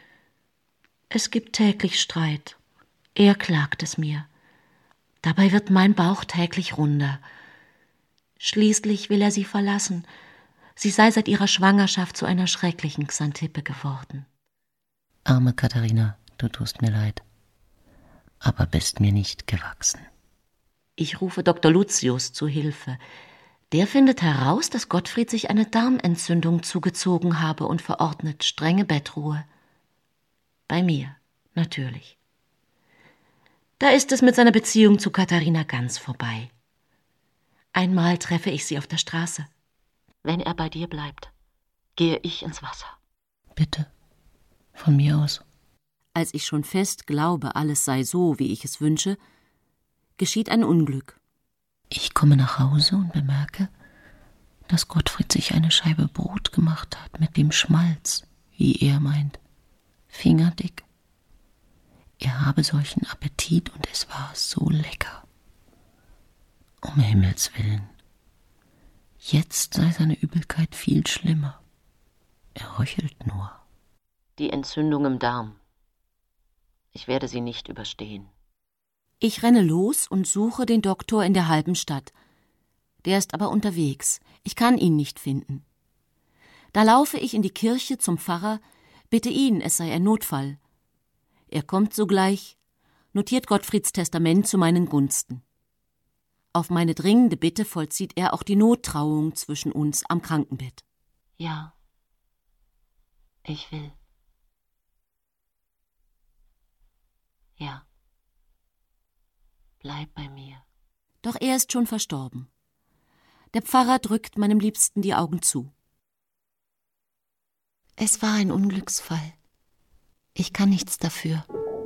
Es gibt täglich Streit. Er klagt es mir. Dabei wird mein Bauch täglich runder. Schließlich will er sie verlassen. Sie sei seit ihrer Schwangerschaft zu einer schrecklichen Xantippe geworden. Arme Katharina, du tust mir leid, aber bist mir nicht gewachsen. Ich rufe Dr. Lucius zu Hilfe. Der findet heraus, dass Gottfried sich eine Darmentzündung zugezogen habe und verordnet strenge Bettruhe. Bei mir, natürlich. Da ist es mit seiner Beziehung zu Katharina ganz vorbei. Einmal treffe ich sie auf der Straße. Wenn er bei dir bleibt, gehe ich ins Wasser. Bitte, von mir aus. Als ich schon fest glaube, alles sei so, wie ich es wünsche, geschieht ein Unglück. Ich komme nach Hause und bemerke, dass Gottfried sich eine Scheibe Brot gemacht hat mit dem Schmalz, wie er meint, fingerdick. Er habe solchen Appetit und es war so lecker. Um Himmels willen. Jetzt sei seine Übelkeit viel schlimmer. Er röchelt nur. Die Entzündung im Darm. Ich werde sie nicht überstehen. Ich renne los und suche den Doktor in der halben Stadt. Der ist aber unterwegs. Ich kann ihn nicht finden. Da laufe ich in die Kirche zum Pfarrer, bitte ihn, es sei ein Notfall. Er kommt sogleich, notiert Gottfrieds Testament zu meinen Gunsten. Auf meine dringende Bitte vollzieht er auch die Nottrauung zwischen uns am Krankenbett. Ja, ich will. Ja, bleib bei mir. Doch er ist schon verstorben. Der Pfarrer drückt meinem Liebsten die Augen zu. Es war ein Unglücksfall. Ich kann nichts dafür.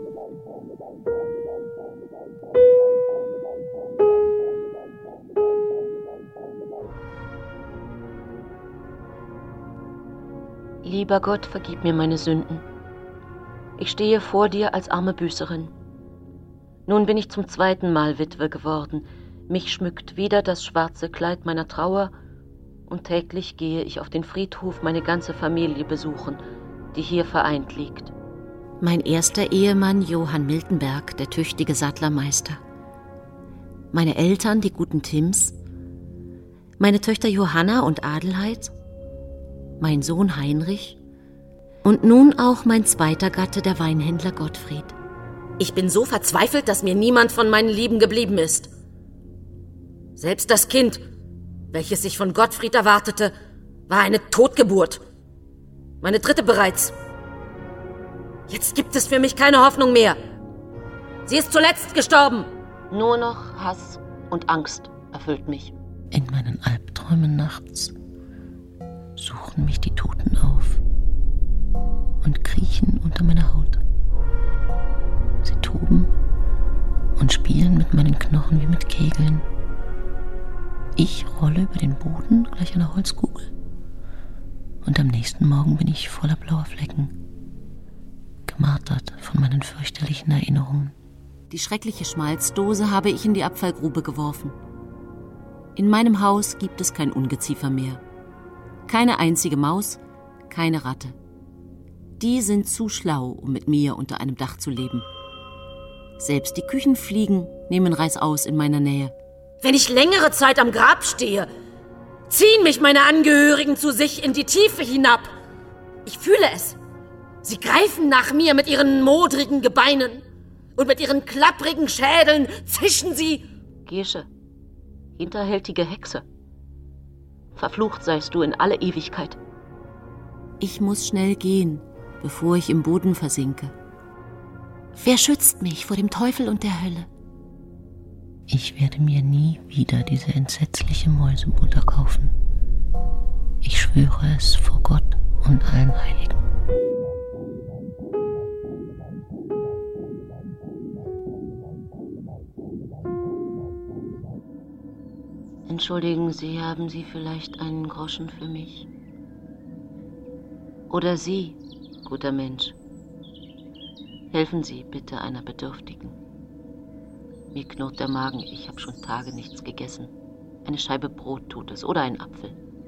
Lieber Gott, vergib mir meine Sünden. Ich stehe vor dir als arme Büßerin. Nun bin ich zum 2. Mal Witwe geworden. Mich schmückt wieder das schwarze Kleid meiner Trauer und täglich gehe ich auf den Friedhof meine ganze Familie besuchen, die hier vereint liegt. Mein erster Ehemann Johann Miltenberg, der tüchtige Sattlermeister. Meine Eltern, die guten Tims. Meine Töchter Johanna und Adelheid. Mein Sohn Heinrich. Und nun auch mein zweiter Gatte, der Weinhändler Gottfried. Ich bin so verzweifelt, dass mir niemand von meinen Lieben geblieben ist. Selbst das Kind, welches ich von Gottfried erwartete, war eine Totgeburt. Meine 3. bereits. Jetzt gibt es für mich keine Hoffnung mehr. Sie ist zuletzt gestorben. Nur noch Hass und Angst erfüllt mich. In meinen Albträumen nachts suchen mich die Toten auf und kriechen unter meiner Haut. Sie toben und spielen mit meinen Knochen wie mit Kegeln. Ich rolle über den Boden gleich einer Holzkugel und am nächsten Morgen bin ich voller blauer Flecken, gemartert von meinen fürchterlichen Erinnerungen. Die schreckliche Schmalzdose habe ich in die Abfallgrube geworfen. In meinem Haus gibt es kein Ungeziefer mehr. Keine einzige Maus, keine Ratte. Die sind zu schlau, um mit mir unter einem Dach zu leben. Selbst die Küchenfliegen nehmen Reißaus in meiner Nähe. Wenn ich längere Zeit am Grab stehe, ziehen mich meine Angehörigen zu sich in die Tiefe hinab. Ich fühle es. Sie greifen nach mir mit ihren modrigen Gebeinen. Und mit ihren klapprigen Schädeln zischen sie. Gesche, hinterhältige Hexe. Verflucht seist du in alle Ewigkeit. Ich muss schnell gehen, bevor ich im Boden versinke. Wer schützt mich vor dem Teufel und der Hölle? Ich werde mir nie wieder diese entsetzliche Mäusebutter kaufen. Ich schwöre es vor Gott und allen Heiligen. Entschuldigen Sie, haben Sie vielleicht einen Groschen für mich? Oder Sie, guter Mensch, helfen Sie bitte einer Bedürftigen. Mir knurrt der Magen, ich habe schon Tage nichts gegessen. Eine Scheibe Brot tut es oder ein Apfel.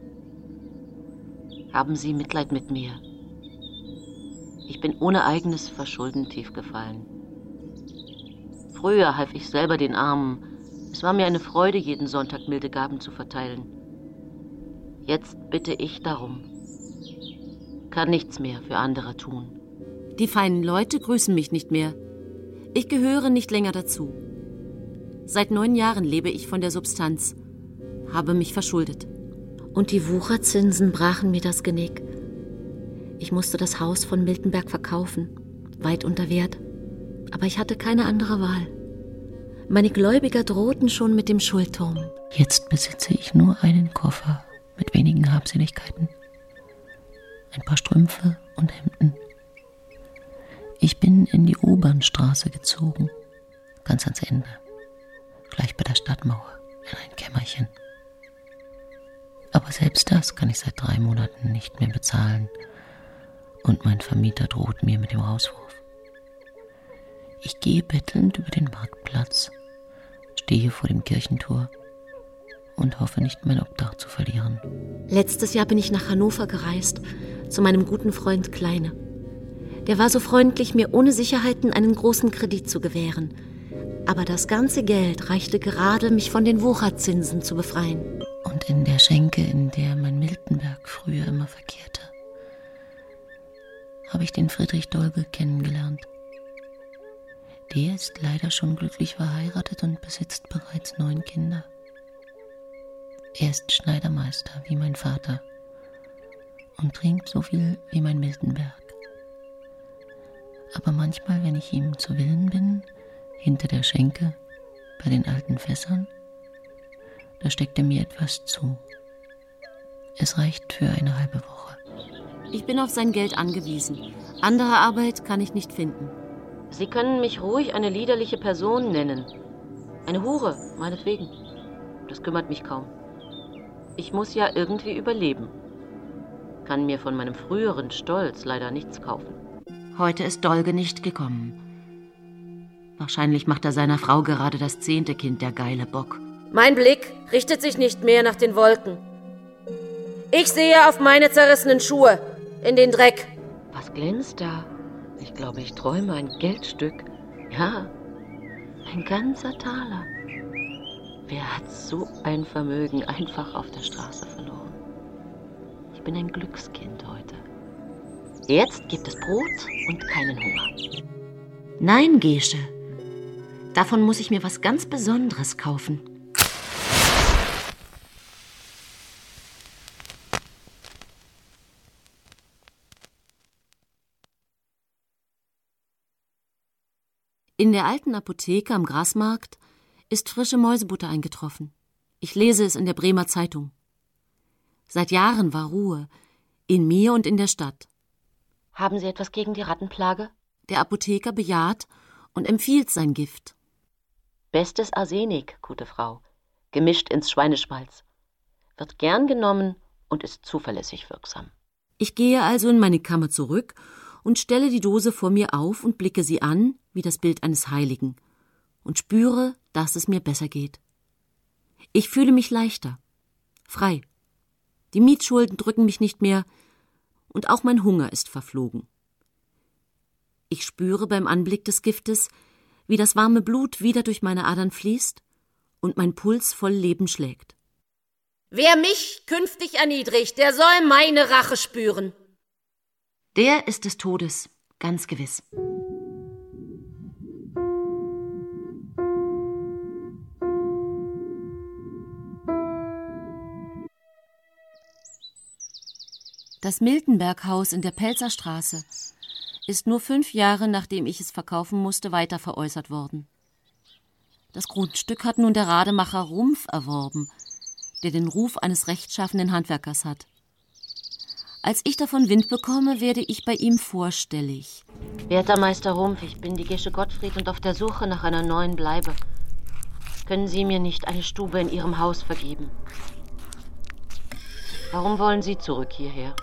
Haben Sie Mitleid mit mir? Ich bin ohne eigenes Verschulden tief gefallen. Früher half ich selber den Armen. Es war mir eine Freude, jeden Sonntag milde Gaben zu verteilen. Jetzt bitte ich darum. Kann nichts mehr für andere tun. Die feinen Leute grüßen mich nicht mehr. Ich gehöre nicht länger dazu. Seit 9 Jahren lebe ich von der Substanz, habe mich verschuldet. Und die Wucherzinsen brachen mir das Genick. Ich musste das Haus von Miltenberg verkaufen, weit unter Wert. Aber ich hatte keine andere Wahl. Meine Gläubiger drohten schon mit dem Schuldturm. Jetzt besitze ich nur einen Koffer mit wenigen Habseligkeiten. Ein paar Strümpfe und Hemden. Ich bin in die Obernstraße gezogen, ganz ans Ende, gleich bei der Stadtmauer, in ein Kämmerchen. Aber selbst das kann ich seit 3 Monaten nicht mehr bezahlen und mein Vermieter droht mir mit dem Rauswurf. Ich gehe bettelnd über den Marktplatz, stehe vor dem Kirchentor und hoffe nicht, mein Obdach zu verlieren. Letztes Jahr bin ich nach Hannover gereist, zu meinem guten Freund Kleine. Der war so freundlich, mir ohne Sicherheiten einen großen Kredit zu gewähren. Aber das ganze Geld reichte gerade, mich von den Wucherzinsen zu befreien. Und in der Schenke, in der mein Miltenberg früher immer verkehrte, habe ich den Friedrich Dolge kennengelernt. Der ist leider schon glücklich verheiratet und besitzt bereits 9 Kinder. Er ist Schneidermeister wie mein Vater und trinkt so viel wie mein Miltenberg. Aber manchmal, wenn ich ihm zu Willen bin, hinter der Schenke, bei den alten Fässern, da steckt er mir etwas zu. Es reicht für eine halbe Woche. Ich bin auf sein Geld angewiesen. Andere Arbeit kann ich nicht finden. Sie können mich ruhig eine liederliche Person nennen. Eine Hure, meinetwegen. Das kümmert mich kaum. Ich muss ja irgendwie überleben. Kann mir von meinem früheren Stolz leider nichts kaufen. Heute ist Dolge nicht gekommen. Wahrscheinlich macht er seiner Frau gerade das 10. Kind, der geile Bock. Mein Blick richtet sich nicht mehr nach den Wolken. Ich sehe auf meine zerrissenen Schuhe, in den Dreck. Was glänzt da? Ich glaube, ich träume ein Geldstück. Ja, ein ganzer Taler. Wer hat so ein Vermögen einfach auf der Straße verloren? Ich bin ein Glückskind heute. Jetzt gibt es Brot und keinen Hunger. Nein, Gesche. Davon muss ich mir was ganz Besonderes kaufen. In der alten Apotheke am Grasmarkt ist frische Mäusebutter eingetroffen. Ich lese es in der Bremer Zeitung. Seit Jahren war Ruhe, in mir und in der Stadt. Haben Sie etwas gegen die Rattenplage? Der Apotheker bejaht und empfiehlt sein Gift. Bestes Arsenik, gute Frau, gemischt ins Schweineschmalz. Wird gern genommen und ist zuverlässig wirksam. Ich gehe also in meine Kammer zurück und stelle die Dose vor mir auf und blicke sie an, wie das Bild eines Heiligen, und spüre, dass es mir besser geht. Ich fühle mich leichter, frei. Die Mietschulden drücken mich nicht mehr und auch mein Hunger ist verflogen. Ich spüre beim Anblick des Giftes, wie das warme Blut wieder durch meine Adern fließt und mein Puls voll Leben schlägt. Wer mich künftig erniedrigt, der soll meine Rache spüren. Der ist des Todes, ganz gewiss. Das Miltenberg-Haus in der Pelzer Straße ist nur 5 Jahre, nachdem ich es verkaufen musste, weiter veräußert worden. Das Grundstück hat nun der Rademacher Rumpf erworben, der den Ruf eines rechtschaffenen Handwerkers hat. Als ich davon Wind bekomme, werde ich bei ihm vorstellig. Werter Meister Rumpf, ich bin die Gesche Gottfried und auf der Suche nach einer neuen Bleibe. Können Sie mir nicht eine Stube in Ihrem Haus vergeben? Warum wollen Sie zurück hierher?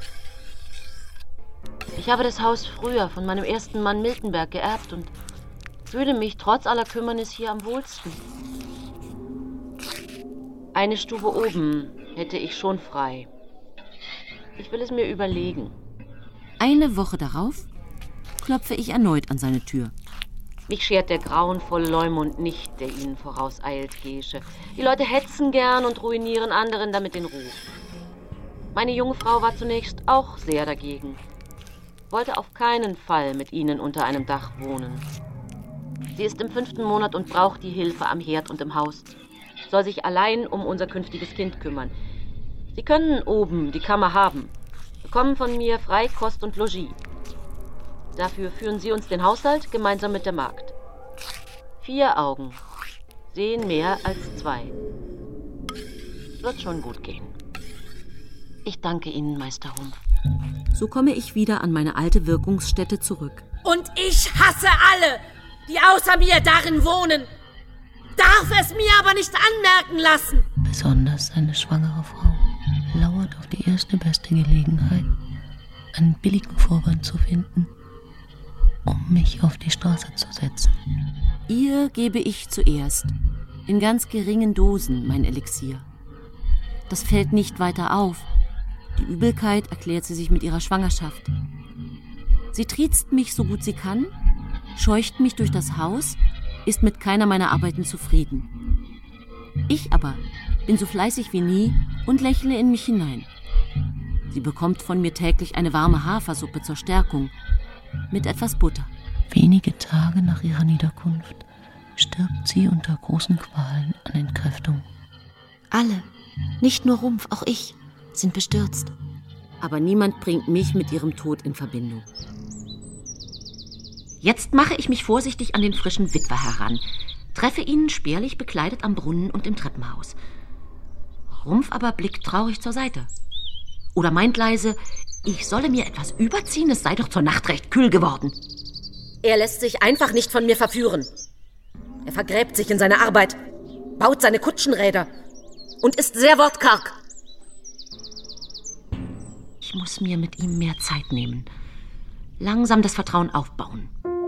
Ich habe das Haus früher von meinem ersten Mann Miltenberg geerbt und fühle mich trotz aller Kümmernis hier am wohlsten. Eine Stube oben hätte ich schon frei. Ich will es mir überlegen. Eine Woche darauf klopfe ich erneut an seine Tür. Mich schert der grauenvolle Leumund nicht, der Ihnen vorauseilt, Gesche. Die Leute hetzen gern und ruinieren anderen damit den Ruf. Meine junge Frau war zunächst auch sehr dagegen. Wollte auf keinen Fall mit Ihnen unter einem Dach wohnen. Sie ist im 5. Monat und braucht die Hilfe am Herd und im Haus. Soll sich allein um unser künftiges Kind kümmern. Sie können oben die Kammer haben, bekommen von mir frei Kost und Logis. Dafür führen Sie uns den Haushalt gemeinsam mit der Magd. 4 Augen sehen mehr als 2. Wird schon gut gehen. Ich danke Ihnen, Meister Rumpf. So komme ich wieder an meine alte Wirkungsstätte zurück. Und ich hasse alle, die außer mir darin wohnen. Darf es mir aber nicht anmerken lassen. Besonders eine schwangere Frau lauert auf die erste beste Gelegenheit, einen billigen Vorwand zu finden, um mich auf die Straße zu setzen. Ihr gebe ich zuerst, in ganz geringen Dosen, mein Elixier. Das fällt nicht weiter auf. Die Übelkeit erklärt sie sich mit ihrer Schwangerschaft. Sie triezt mich so gut sie kann, scheucht mich durch das Haus, ist mit keiner meiner Arbeiten zufrieden. Ich aber bin so fleißig wie nie und lächle in mich hinein. Sie bekommt von mir täglich eine warme Hafersuppe zur Stärkung, mit etwas Butter. Wenige Tage nach ihrer Niederkunft stirbt sie unter großen Qualen an Entkräftung. Alle, nicht nur Rumpf, auch ich, sind bestürzt. Aber niemand bringt mich mit ihrem Tod in Verbindung. Jetzt mache ich mich vorsichtig an den frischen Witwer heran, treffe ihn spärlich bekleidet am Brunnen und im Treppenhaus. Rumpf aber blickt traurig zur Seite. Oder meint leise, ich solle mir etwas überziehen, es sei doch zur Nacht recht kühl geworden. Er lässt sich einfach nicht von mir verführen. Er vergräbt sich in seine Arbeit, baut seine Kutschenräder und ist sehr wortkarg. Ich muss mir mit ihm mehr Zeit nehmen. Langsam das Vertrauen aufbauen.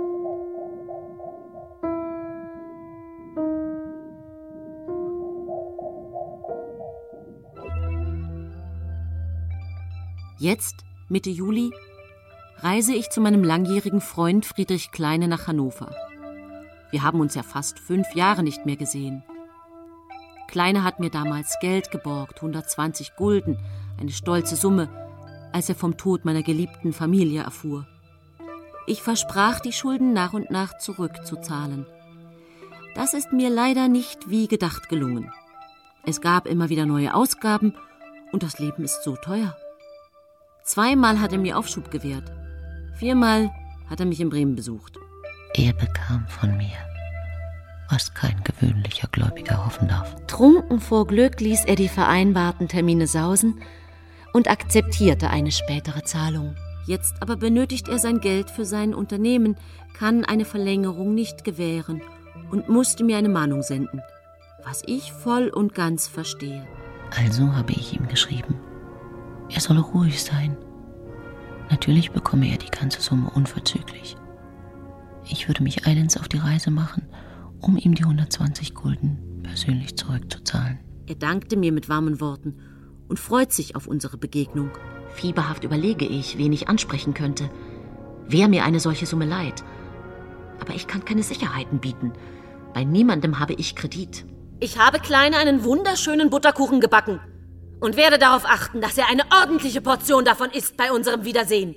Jetzt, Mitte Juli, reise ich zu meinem langjährigen Freund Friedrich Kleine nach Hannover. Wir haben uns ja fast 5 Jahre nicht mehr gesehen. Kleine hat mir damals Geld geborgt, 120 Gulden, eine stolze Summe, als er vom Tod meiner geliebten Familie erfuhr. Ich versprach, die Schulden nach und nach zurückzuzahlen. Das ist mir leider nicht wie gedacht gelungen. Es gab immer wieder neue Ausgaben und das Leben ist so teuer. 2-mal hat er mir Aufschub gewährt. 4-mal hat er mich in Bremen besucht. Er bekam von mir, was kein gewöhnlicher Gläubiger hoffen darf. Trunken vor Glück ließ er die vereinbarten Termine sausen und akzeptierte eine spätere Zahlung. Jetzt aber benötigt er sein Geld für sein Unternehmen, kann eine Verlängerung nicht gewähren und musste mir eine Mahnung senden, was ich voll und ganz verstehe. Also habe ich ihm geschrieben, er solle ruhig sein. Natürlich bekomme er die ganze Summe unverzüglich. Ich würde mich eilends auf die Reise machen, um ihm die 120 Gulden persönlich zurückzuzahlen. Er dankte mir mit warmen Worten und freut sich auf unsere Begegnung. Fieberhaft überlege ich, wen ich ansprechen könnte, wer mir eine solche Summe leiht. Aber ich kann keine Sicherheiten bieten. Bei niemandem habe ich Kredit. Ich habe Kleine einen wunderschönen Butterkuchen gebacken und werde darauf achten, dass er eine ordentliche Portion davon isst bei unserem Wiedersehen.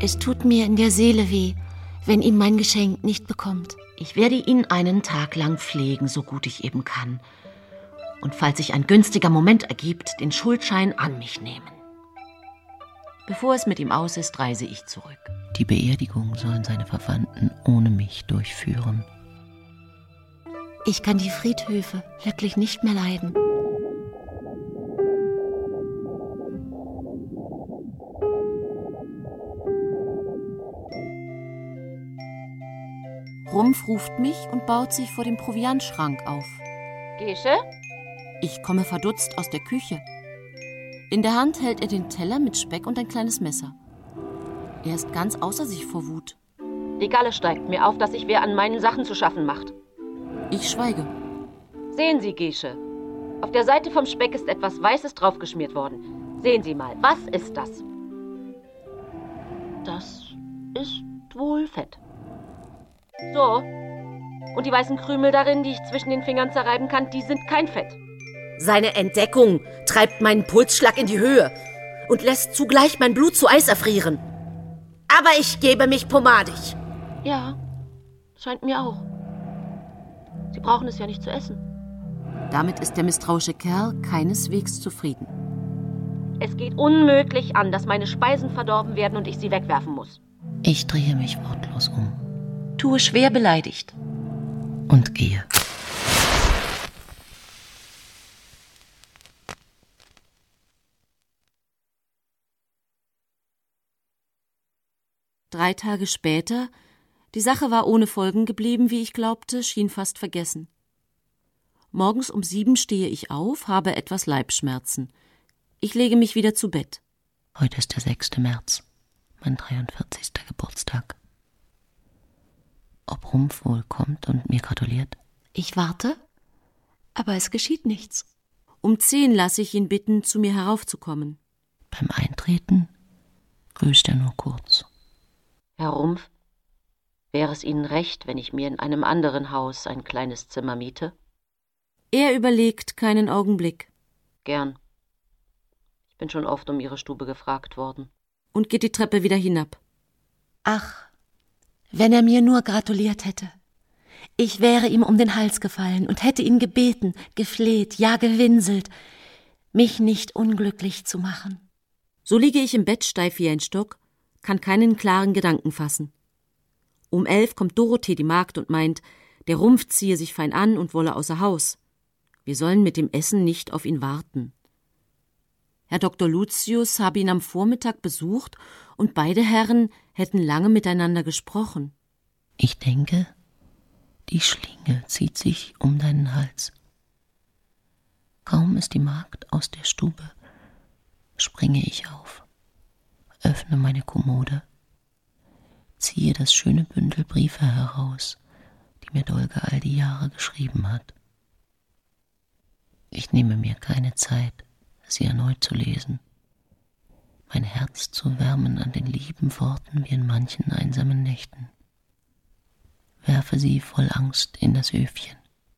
Es tut mir in der Seele weh, wenn ihm mein Geschenk nicht bekommt. Ich werde ihn einen Tag lang pflegen, so gut ich eben kann. Und falls sich ein günstiger Moment ergibt, den Schuldschein an mich nehmen. Bevor es mit ihm aus ist, reise ich zurück. Die Beerdigung sollen seine Verwandten ohne mich durchführen. Ich kann die Friedhöfe wirklich nicht mehr leiden. Rumpf ruft mich und baut sich vor dem Proviantschrank auf. Gesche? Ich komme verdutzt aus der Küche. In der Hand hält er den Teller mit Speck und ein kleines Messer. Er ist ganz außer sich vor Wut. Die Galle steigt mir auf, dass sich wer an meinen Sachen zu schaffen macht. Ich schweige. Sehen Sie, Gesche. Auf der Seite vom Speck ist etwas Weißes draufgeschmiert worden. Sehen Sie mal, was ist das? Das ist wohl Fett. So. Und die weißen Krümel darin, die ich zwischen den Fingern zerreiben kann, die sind kein Fett. Seine Entdeckung treibt meinen Pulsschlag in die Höhe und lässt zugleich mein Blut zu Eis erfrieren. Aber ich gebe mich pomadig. Ja, scheint mir auch. Sie brauchen es ja nicht zu essen. Damit ist der misstrauische Kerl keineswegs zufrieden. Es geht unmöglich an, dass meine Speisen verdorben werden und ich sie wegwerfen muss. Ich drehe mich wortlos um. Tue schwer beleidigt. Und gehe. Drei Tage später, die Sache war ohne Folgen geblieben, wie ich glaubte, schien fast vergessen. Morgens um 7 stehe ich auf, habe etwas Leibschmerzen. Ich lege mich wieder zu Bett. Heute ist der 6. März, mein 43. Geburtstag. Ob Rumpf wohl kommt und mir gratuliert? Ich warte, aber es geschieht nichts. Um 10 lasse ich ihn bitten, zu mir heraufzukommen. Beim Eintreten grüßt er nur kurz. Herr Rumpf, wäre es Ihnen recht, wenn ich mir in einem anderen Haus ein kleines Zimmer miete? Er überlegt keinen Augenblick. Gern. Ich bin schon oft um Ihre Stube gefragt worden. Und geht die Treppe wieder hinab. Ach, wenn er mir nur gratuliert hätte. Ich wäre ihm um den Hals gefallen und hätte ihn gebeten, gefleht, ja gewinselt, mich nicht unglücklich zu machen. So liege ich im Bett steif wie ein Stock, kann keinen klaren Gedanken fassen. Um 11 kommt Dorothee, die Magd, und meint, der Rumpf ziehe sich fein an und wolle außer Haus. Wir sollen mit dem Essen nicht auf ihn warten. Herr Dr. Lucius habe ihn am Vormittag besucht und beide Herren hätten lange miteinander gesprochen. Ich denke, die Schlinge zieht sich um deinen Hals. Kaum ist die Magd aus der Stube, springe ich auf, öffne meine Kommode, ziehe das schöne Bündel Briefe heraus, die mir Dolga all die Jahre geschrieben hat. Ich nehme mir keine Zeit, sie erneut zu lesen, mein Herz zu wärmen an den lieben Worten wie in manchen einsamen Nächten. Werfe sie voll Angst in das Öfchen.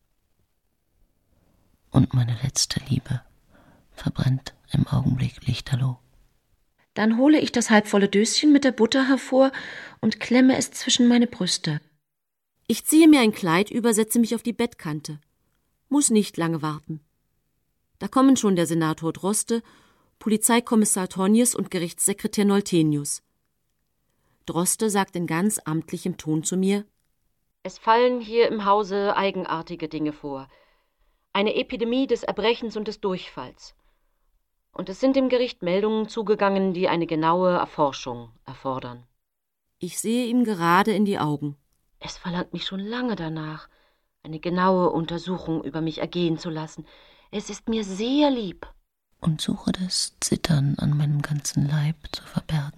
Und meine letzte Liebe verbrennt im Augenblick lichterloh. Dann hole ich das halbvolle Döschen mit der Butter hervor und klemme es zwischen meine Brüste. Ich ziehe mir ein Kleid über, setze mich auf die Bettkante. Muss nicht lange warten. Da kommen schon der Senator Droste, Polizeikommissar Tonjes und Gerichtssekretär Noltenius. Droste sagt in ganz amtlichem Ton zu mir: Es fallen hier im Hause eigenartige Dinge vor. Eine Epidemie des Erbrechens und des Durchfalls. Und es sind im Gericht Meldungen zugegangen, die eine genaue Erforschung erfordern. Ich sehe ihm gerade in die Augen. Es verlangt mich schon lange danach, eine genaue Untersuchung über mich ergehen zu lassen. Es ist mir sehr lieb. Und suche das Zittern an meinem ganzen Leib zu verbergen.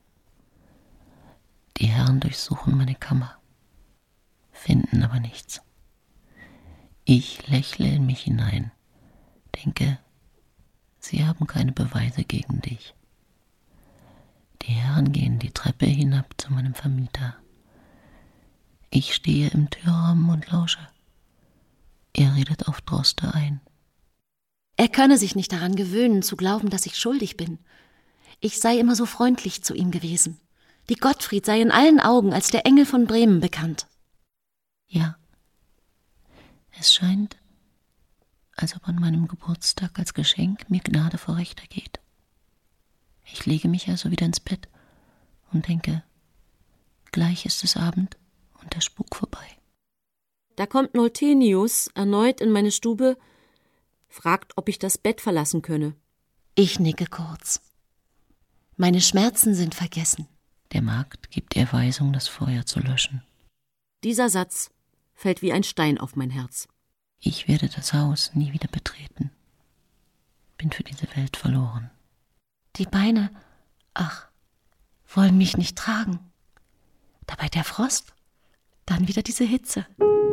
Die Herren durchsuchen meine Kammer, finden aber nichts. Ich lächle in mich hinein, denke, sie haben keine Beweise gegen dich. Die Herren gehen die Treppe hinab zu meinem Vermieter. Ich stehe im Türrahmen und lausche. Er redet auf Droste ein. Er könne sich nicht daran gewöhnen, zu glauben, dass ich schuldig bin. Ich sei immer so freundlich zu ihm gewesen. Die Gottfried sei in allen Augen als der Engel von Bremen bekannt. Ja, es scheint, als ob an meinem Geburtstag als Geschenk mir Gnade vor Recht ergeht. Ich lege mich also wieder ins Bett und denke, gleich ist es Abend und der Spuk vorbei. Da kommt Noltenius erneut in meine Stube, fragt, ob ich das Bett verlassen könne. Ich nicke kurz. Meine Schmerzen sind vergessen. Der Magd gibt ihr Weisung, das Feuer zu löschen. Dieser Satz fällt wie ein Stein auf mein Herz. Ich werde das Haus nie wieder betreten. Bin für diese Welt verloren. Die Beine, wollen mich nicht tragen. Dabei der Frost, dann wieder diese Hitze.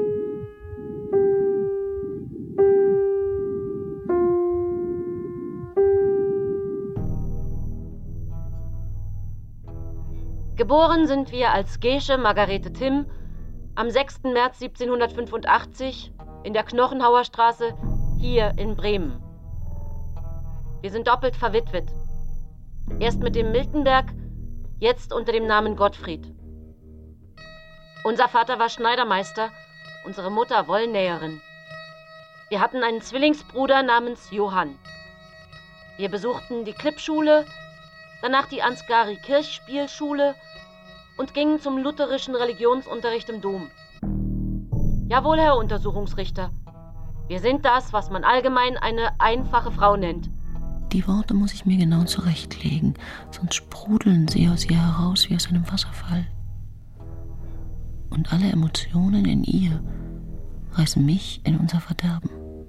Geboren sind wir als Gesche Margarete Timm am 6. März 1785 in der Knochenhauer Straße hier in Bremen. Wir sind doppelt verwitwet. Erst mit dem Miltenberg, jetzt unter dem Namen Gottfried. Unser Vater war Schneidermeister, unsere Mutter Wollnäherin. Wir hatten einen Zwillingsbruder namens Johann. Wir besuchten die Klippschule, danach die Ansgari-Kirchspielschule und gingen zum lutherischen Religionsunterricht im Dom. Jawohl, Herr Untersuchungsrichter. Wir sind das, was man allgemein eine einfache Frau nennt. Die Worte muss ich mir genau zurechtlegen, sonst sprudeln sie aus ihr heraus wie aus einem Wasserfall. Und alle Emotionen in ihr reißen mich in unser Verderben.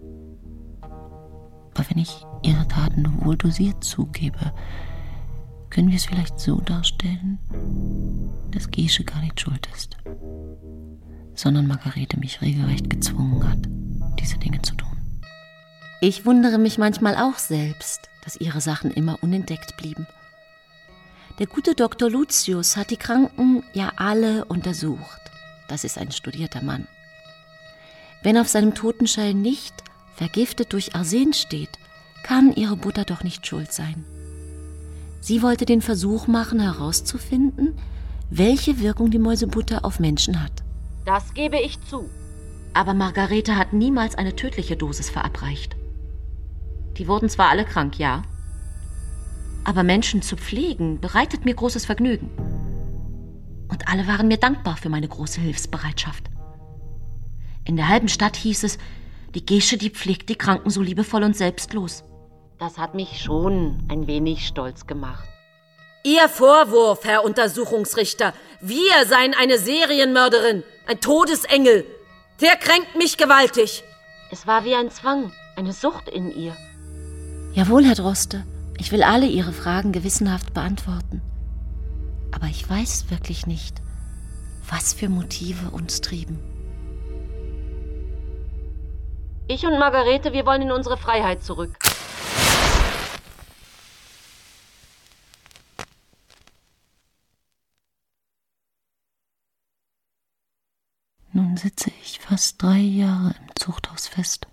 Aber wenn ich ihre Taten nur wohl dosiert zugebe, können wir es vielleicht so darstellen, dass Gesche gar nicht schuld ist, sondern Margarete mich regelrecht gezwungen hat, diese Dinge zu tun. Ich wundere mich manchmal auch selbst, dass ihre Sachen immer unentdeckt blieben. Der gute Dr. Lucius hat die Kranken ja alle untersucht. Das ist ein studierter Mann. Wenn auf seinem Totenschein nicht vergiftet durch Arsen steht, kann ihre Butter doch nicht schuld sein. Sie wollte den Versuch machen, herauszufinden, welche Wirkung die Mäusebutter auf Menschen hat. Das gebe ich zu. Aber Margarete hat niemals eine tödliche Dosis verabreicht. Die wurden zwar alle krank, ja, aber Menschen zu pflegen bereitet mir großes Vergnügen. Und alle waren mir dankbar für meine große Hilfsbereitschaft. In der halben Stadt hieß es, die Gesche, die pflegt die Kranken so liebevoll und selbstlos. Das hat mich schon ein wenig stolz gemacht. Ihr Vorwurf, Herr Untersuchungsrichter, wir seien eine Serienmörderin, ein Todesengel, der kränkt mich gewaltig. Es war wie ein Zwang, eine Sucht in ihr. Jawohl, Herr Droste, ich will alle Ihre Fragen gewissenhaft beantworten. Aber ich weiß wirklich nicht, was für Motive uns trieben. Ich und Margarete, wir wollen in unsere Freiheit zurück. Nun sitze ich fast 3 Jahre im Zuchthaus fest.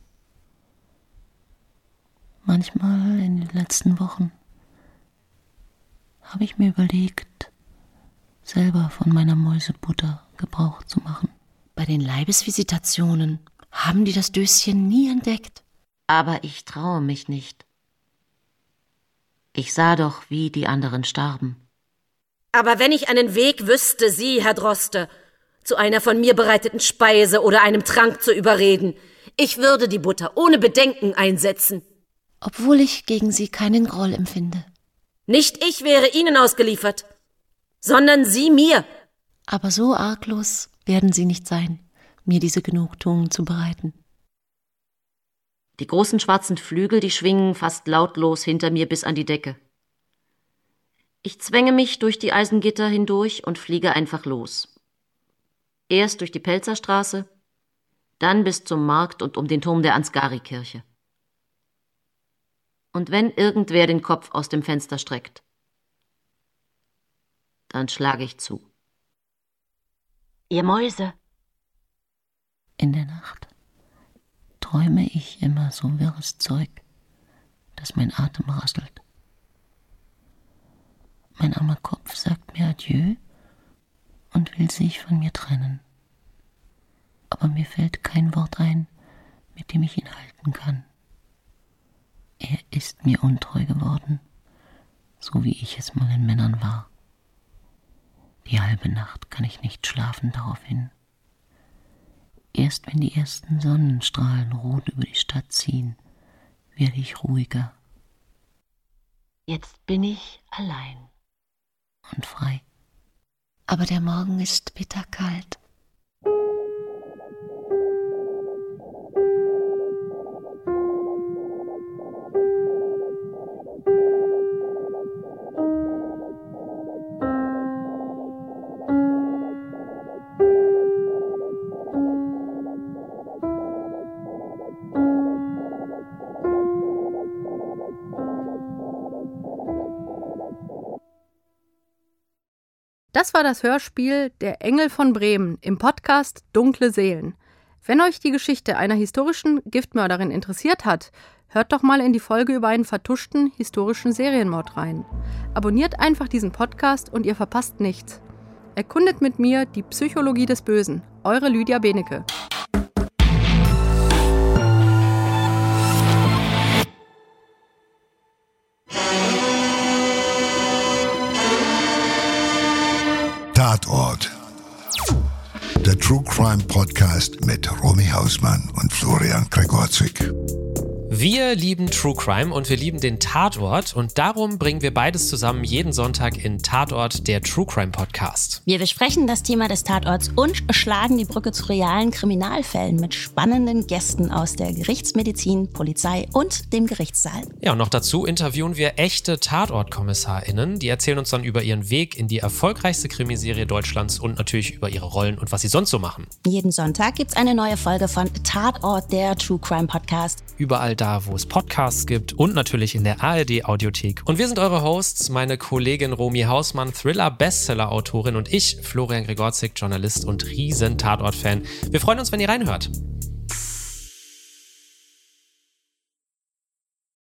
Manchmal in den letzten Wochen habe ich mir überlegt, selber von meiner Mäusebutter Gebrauch zu machen. Bei den Leibesvisitationen haben die das Döschen nie entdeckt. Aber ich traue mich nicht. Ich sah doch, wie die anderen starben. Aber wenn ich einen Weg wüsste, Sie, Herr Droste, zu einer von mir bereiteten Speise oder einem Trank zu überreden, ich würde die Butter ohne Bedenken einsetzen. Obwohl ich gegen sie keinen Groll empfinde. Nicht ich wäre Ihnen ausgeliefert, sondern Sie mir. Aber so arglos werden Sie nicht sein, mir diese Genugtuung zu bereiten. Die großen schwarzen Flügel, die schwingen fast lautlos hinter mir bis an die Decke. Ich zwänge mich durch die Eisengitter hindurch und fliege einfach los. Erst durch die Pelzerstraße, dann bis zum Markt und um den Turm der Ansgari-Kirche. Und wenn irgendwer den Kopf aus dem Fenster streckt, dann schlage ich zu. Ihr Mäuse. In der Nacht träume ich immer so wirres Zeug, dass mein Atem rasselt. Mein armer Kopf sagt mir Adieu und will sich von mir trennen. Aber mir fällt kein Wort ein, mit dem ich ihn halten kann. Er ist mir untreu geworden, so wie ich es mal in Männern war. Die halbe Nacht kann ich nicht schlafen daraufhin. Erst wenn die ersten Sonnenstrahlen rot über die Stadt ziehen, werde ich ruhiger. Jetzt bin ich allein. Und frei. Aber der Morgen ist bitterkalt. Das war das Hörspiel Der Engel von Bremen im Podcast Dunkle Seelen. Wenn euch die Geschichte einer historischen Giftmörderin interessiert hat, hört doch mal in die Folge über einen vertuschten historischen Serienmord rein. Abonniert einfach diesen Podcast und ihr verpasst nichts. Erkundet mit mir die Psychologie des Bösen. Eure Lydia Benecke. Tatort. Der True Crime Podcast mit Romy Hausmann und Florian Gregorczyk. Wir lieben True Crime und wir lieben den Tatort und darum bringen wir beides zusammen jeden Sonntag in Tatort, der True Crime Podcast. Wir besprechen das Thema des Tatorts und schlagen die Brücke zu realen Kriminalfällen mit spannenden Gästen aus der Gerichtsmedizin, Polizei und dem Gerichtssaal. Ja, und noch dazu interviewen wir echte TatortkommissarInnen, die erzählen uns dann über ihren Weg in die erfolgreichste Krimiserie Deutschlands und natürlich über ihre Rollen und was sie sonst so machen. Jeden Sonntag gibt's eine neue Folge von Tatort, der True Crime Podcast. Überall da, wo es Podcasts gibt und natürlich in der ARD-Audiothek. Und wir sind eure Hosts, meine Kollegin Romy Hausmann, Thriller-Bestseller-Autorin und ich, Florian Gregorczyk, Journalist und riesen Tatort-Fan. Wir freuen uns, wenn ihr reinhört.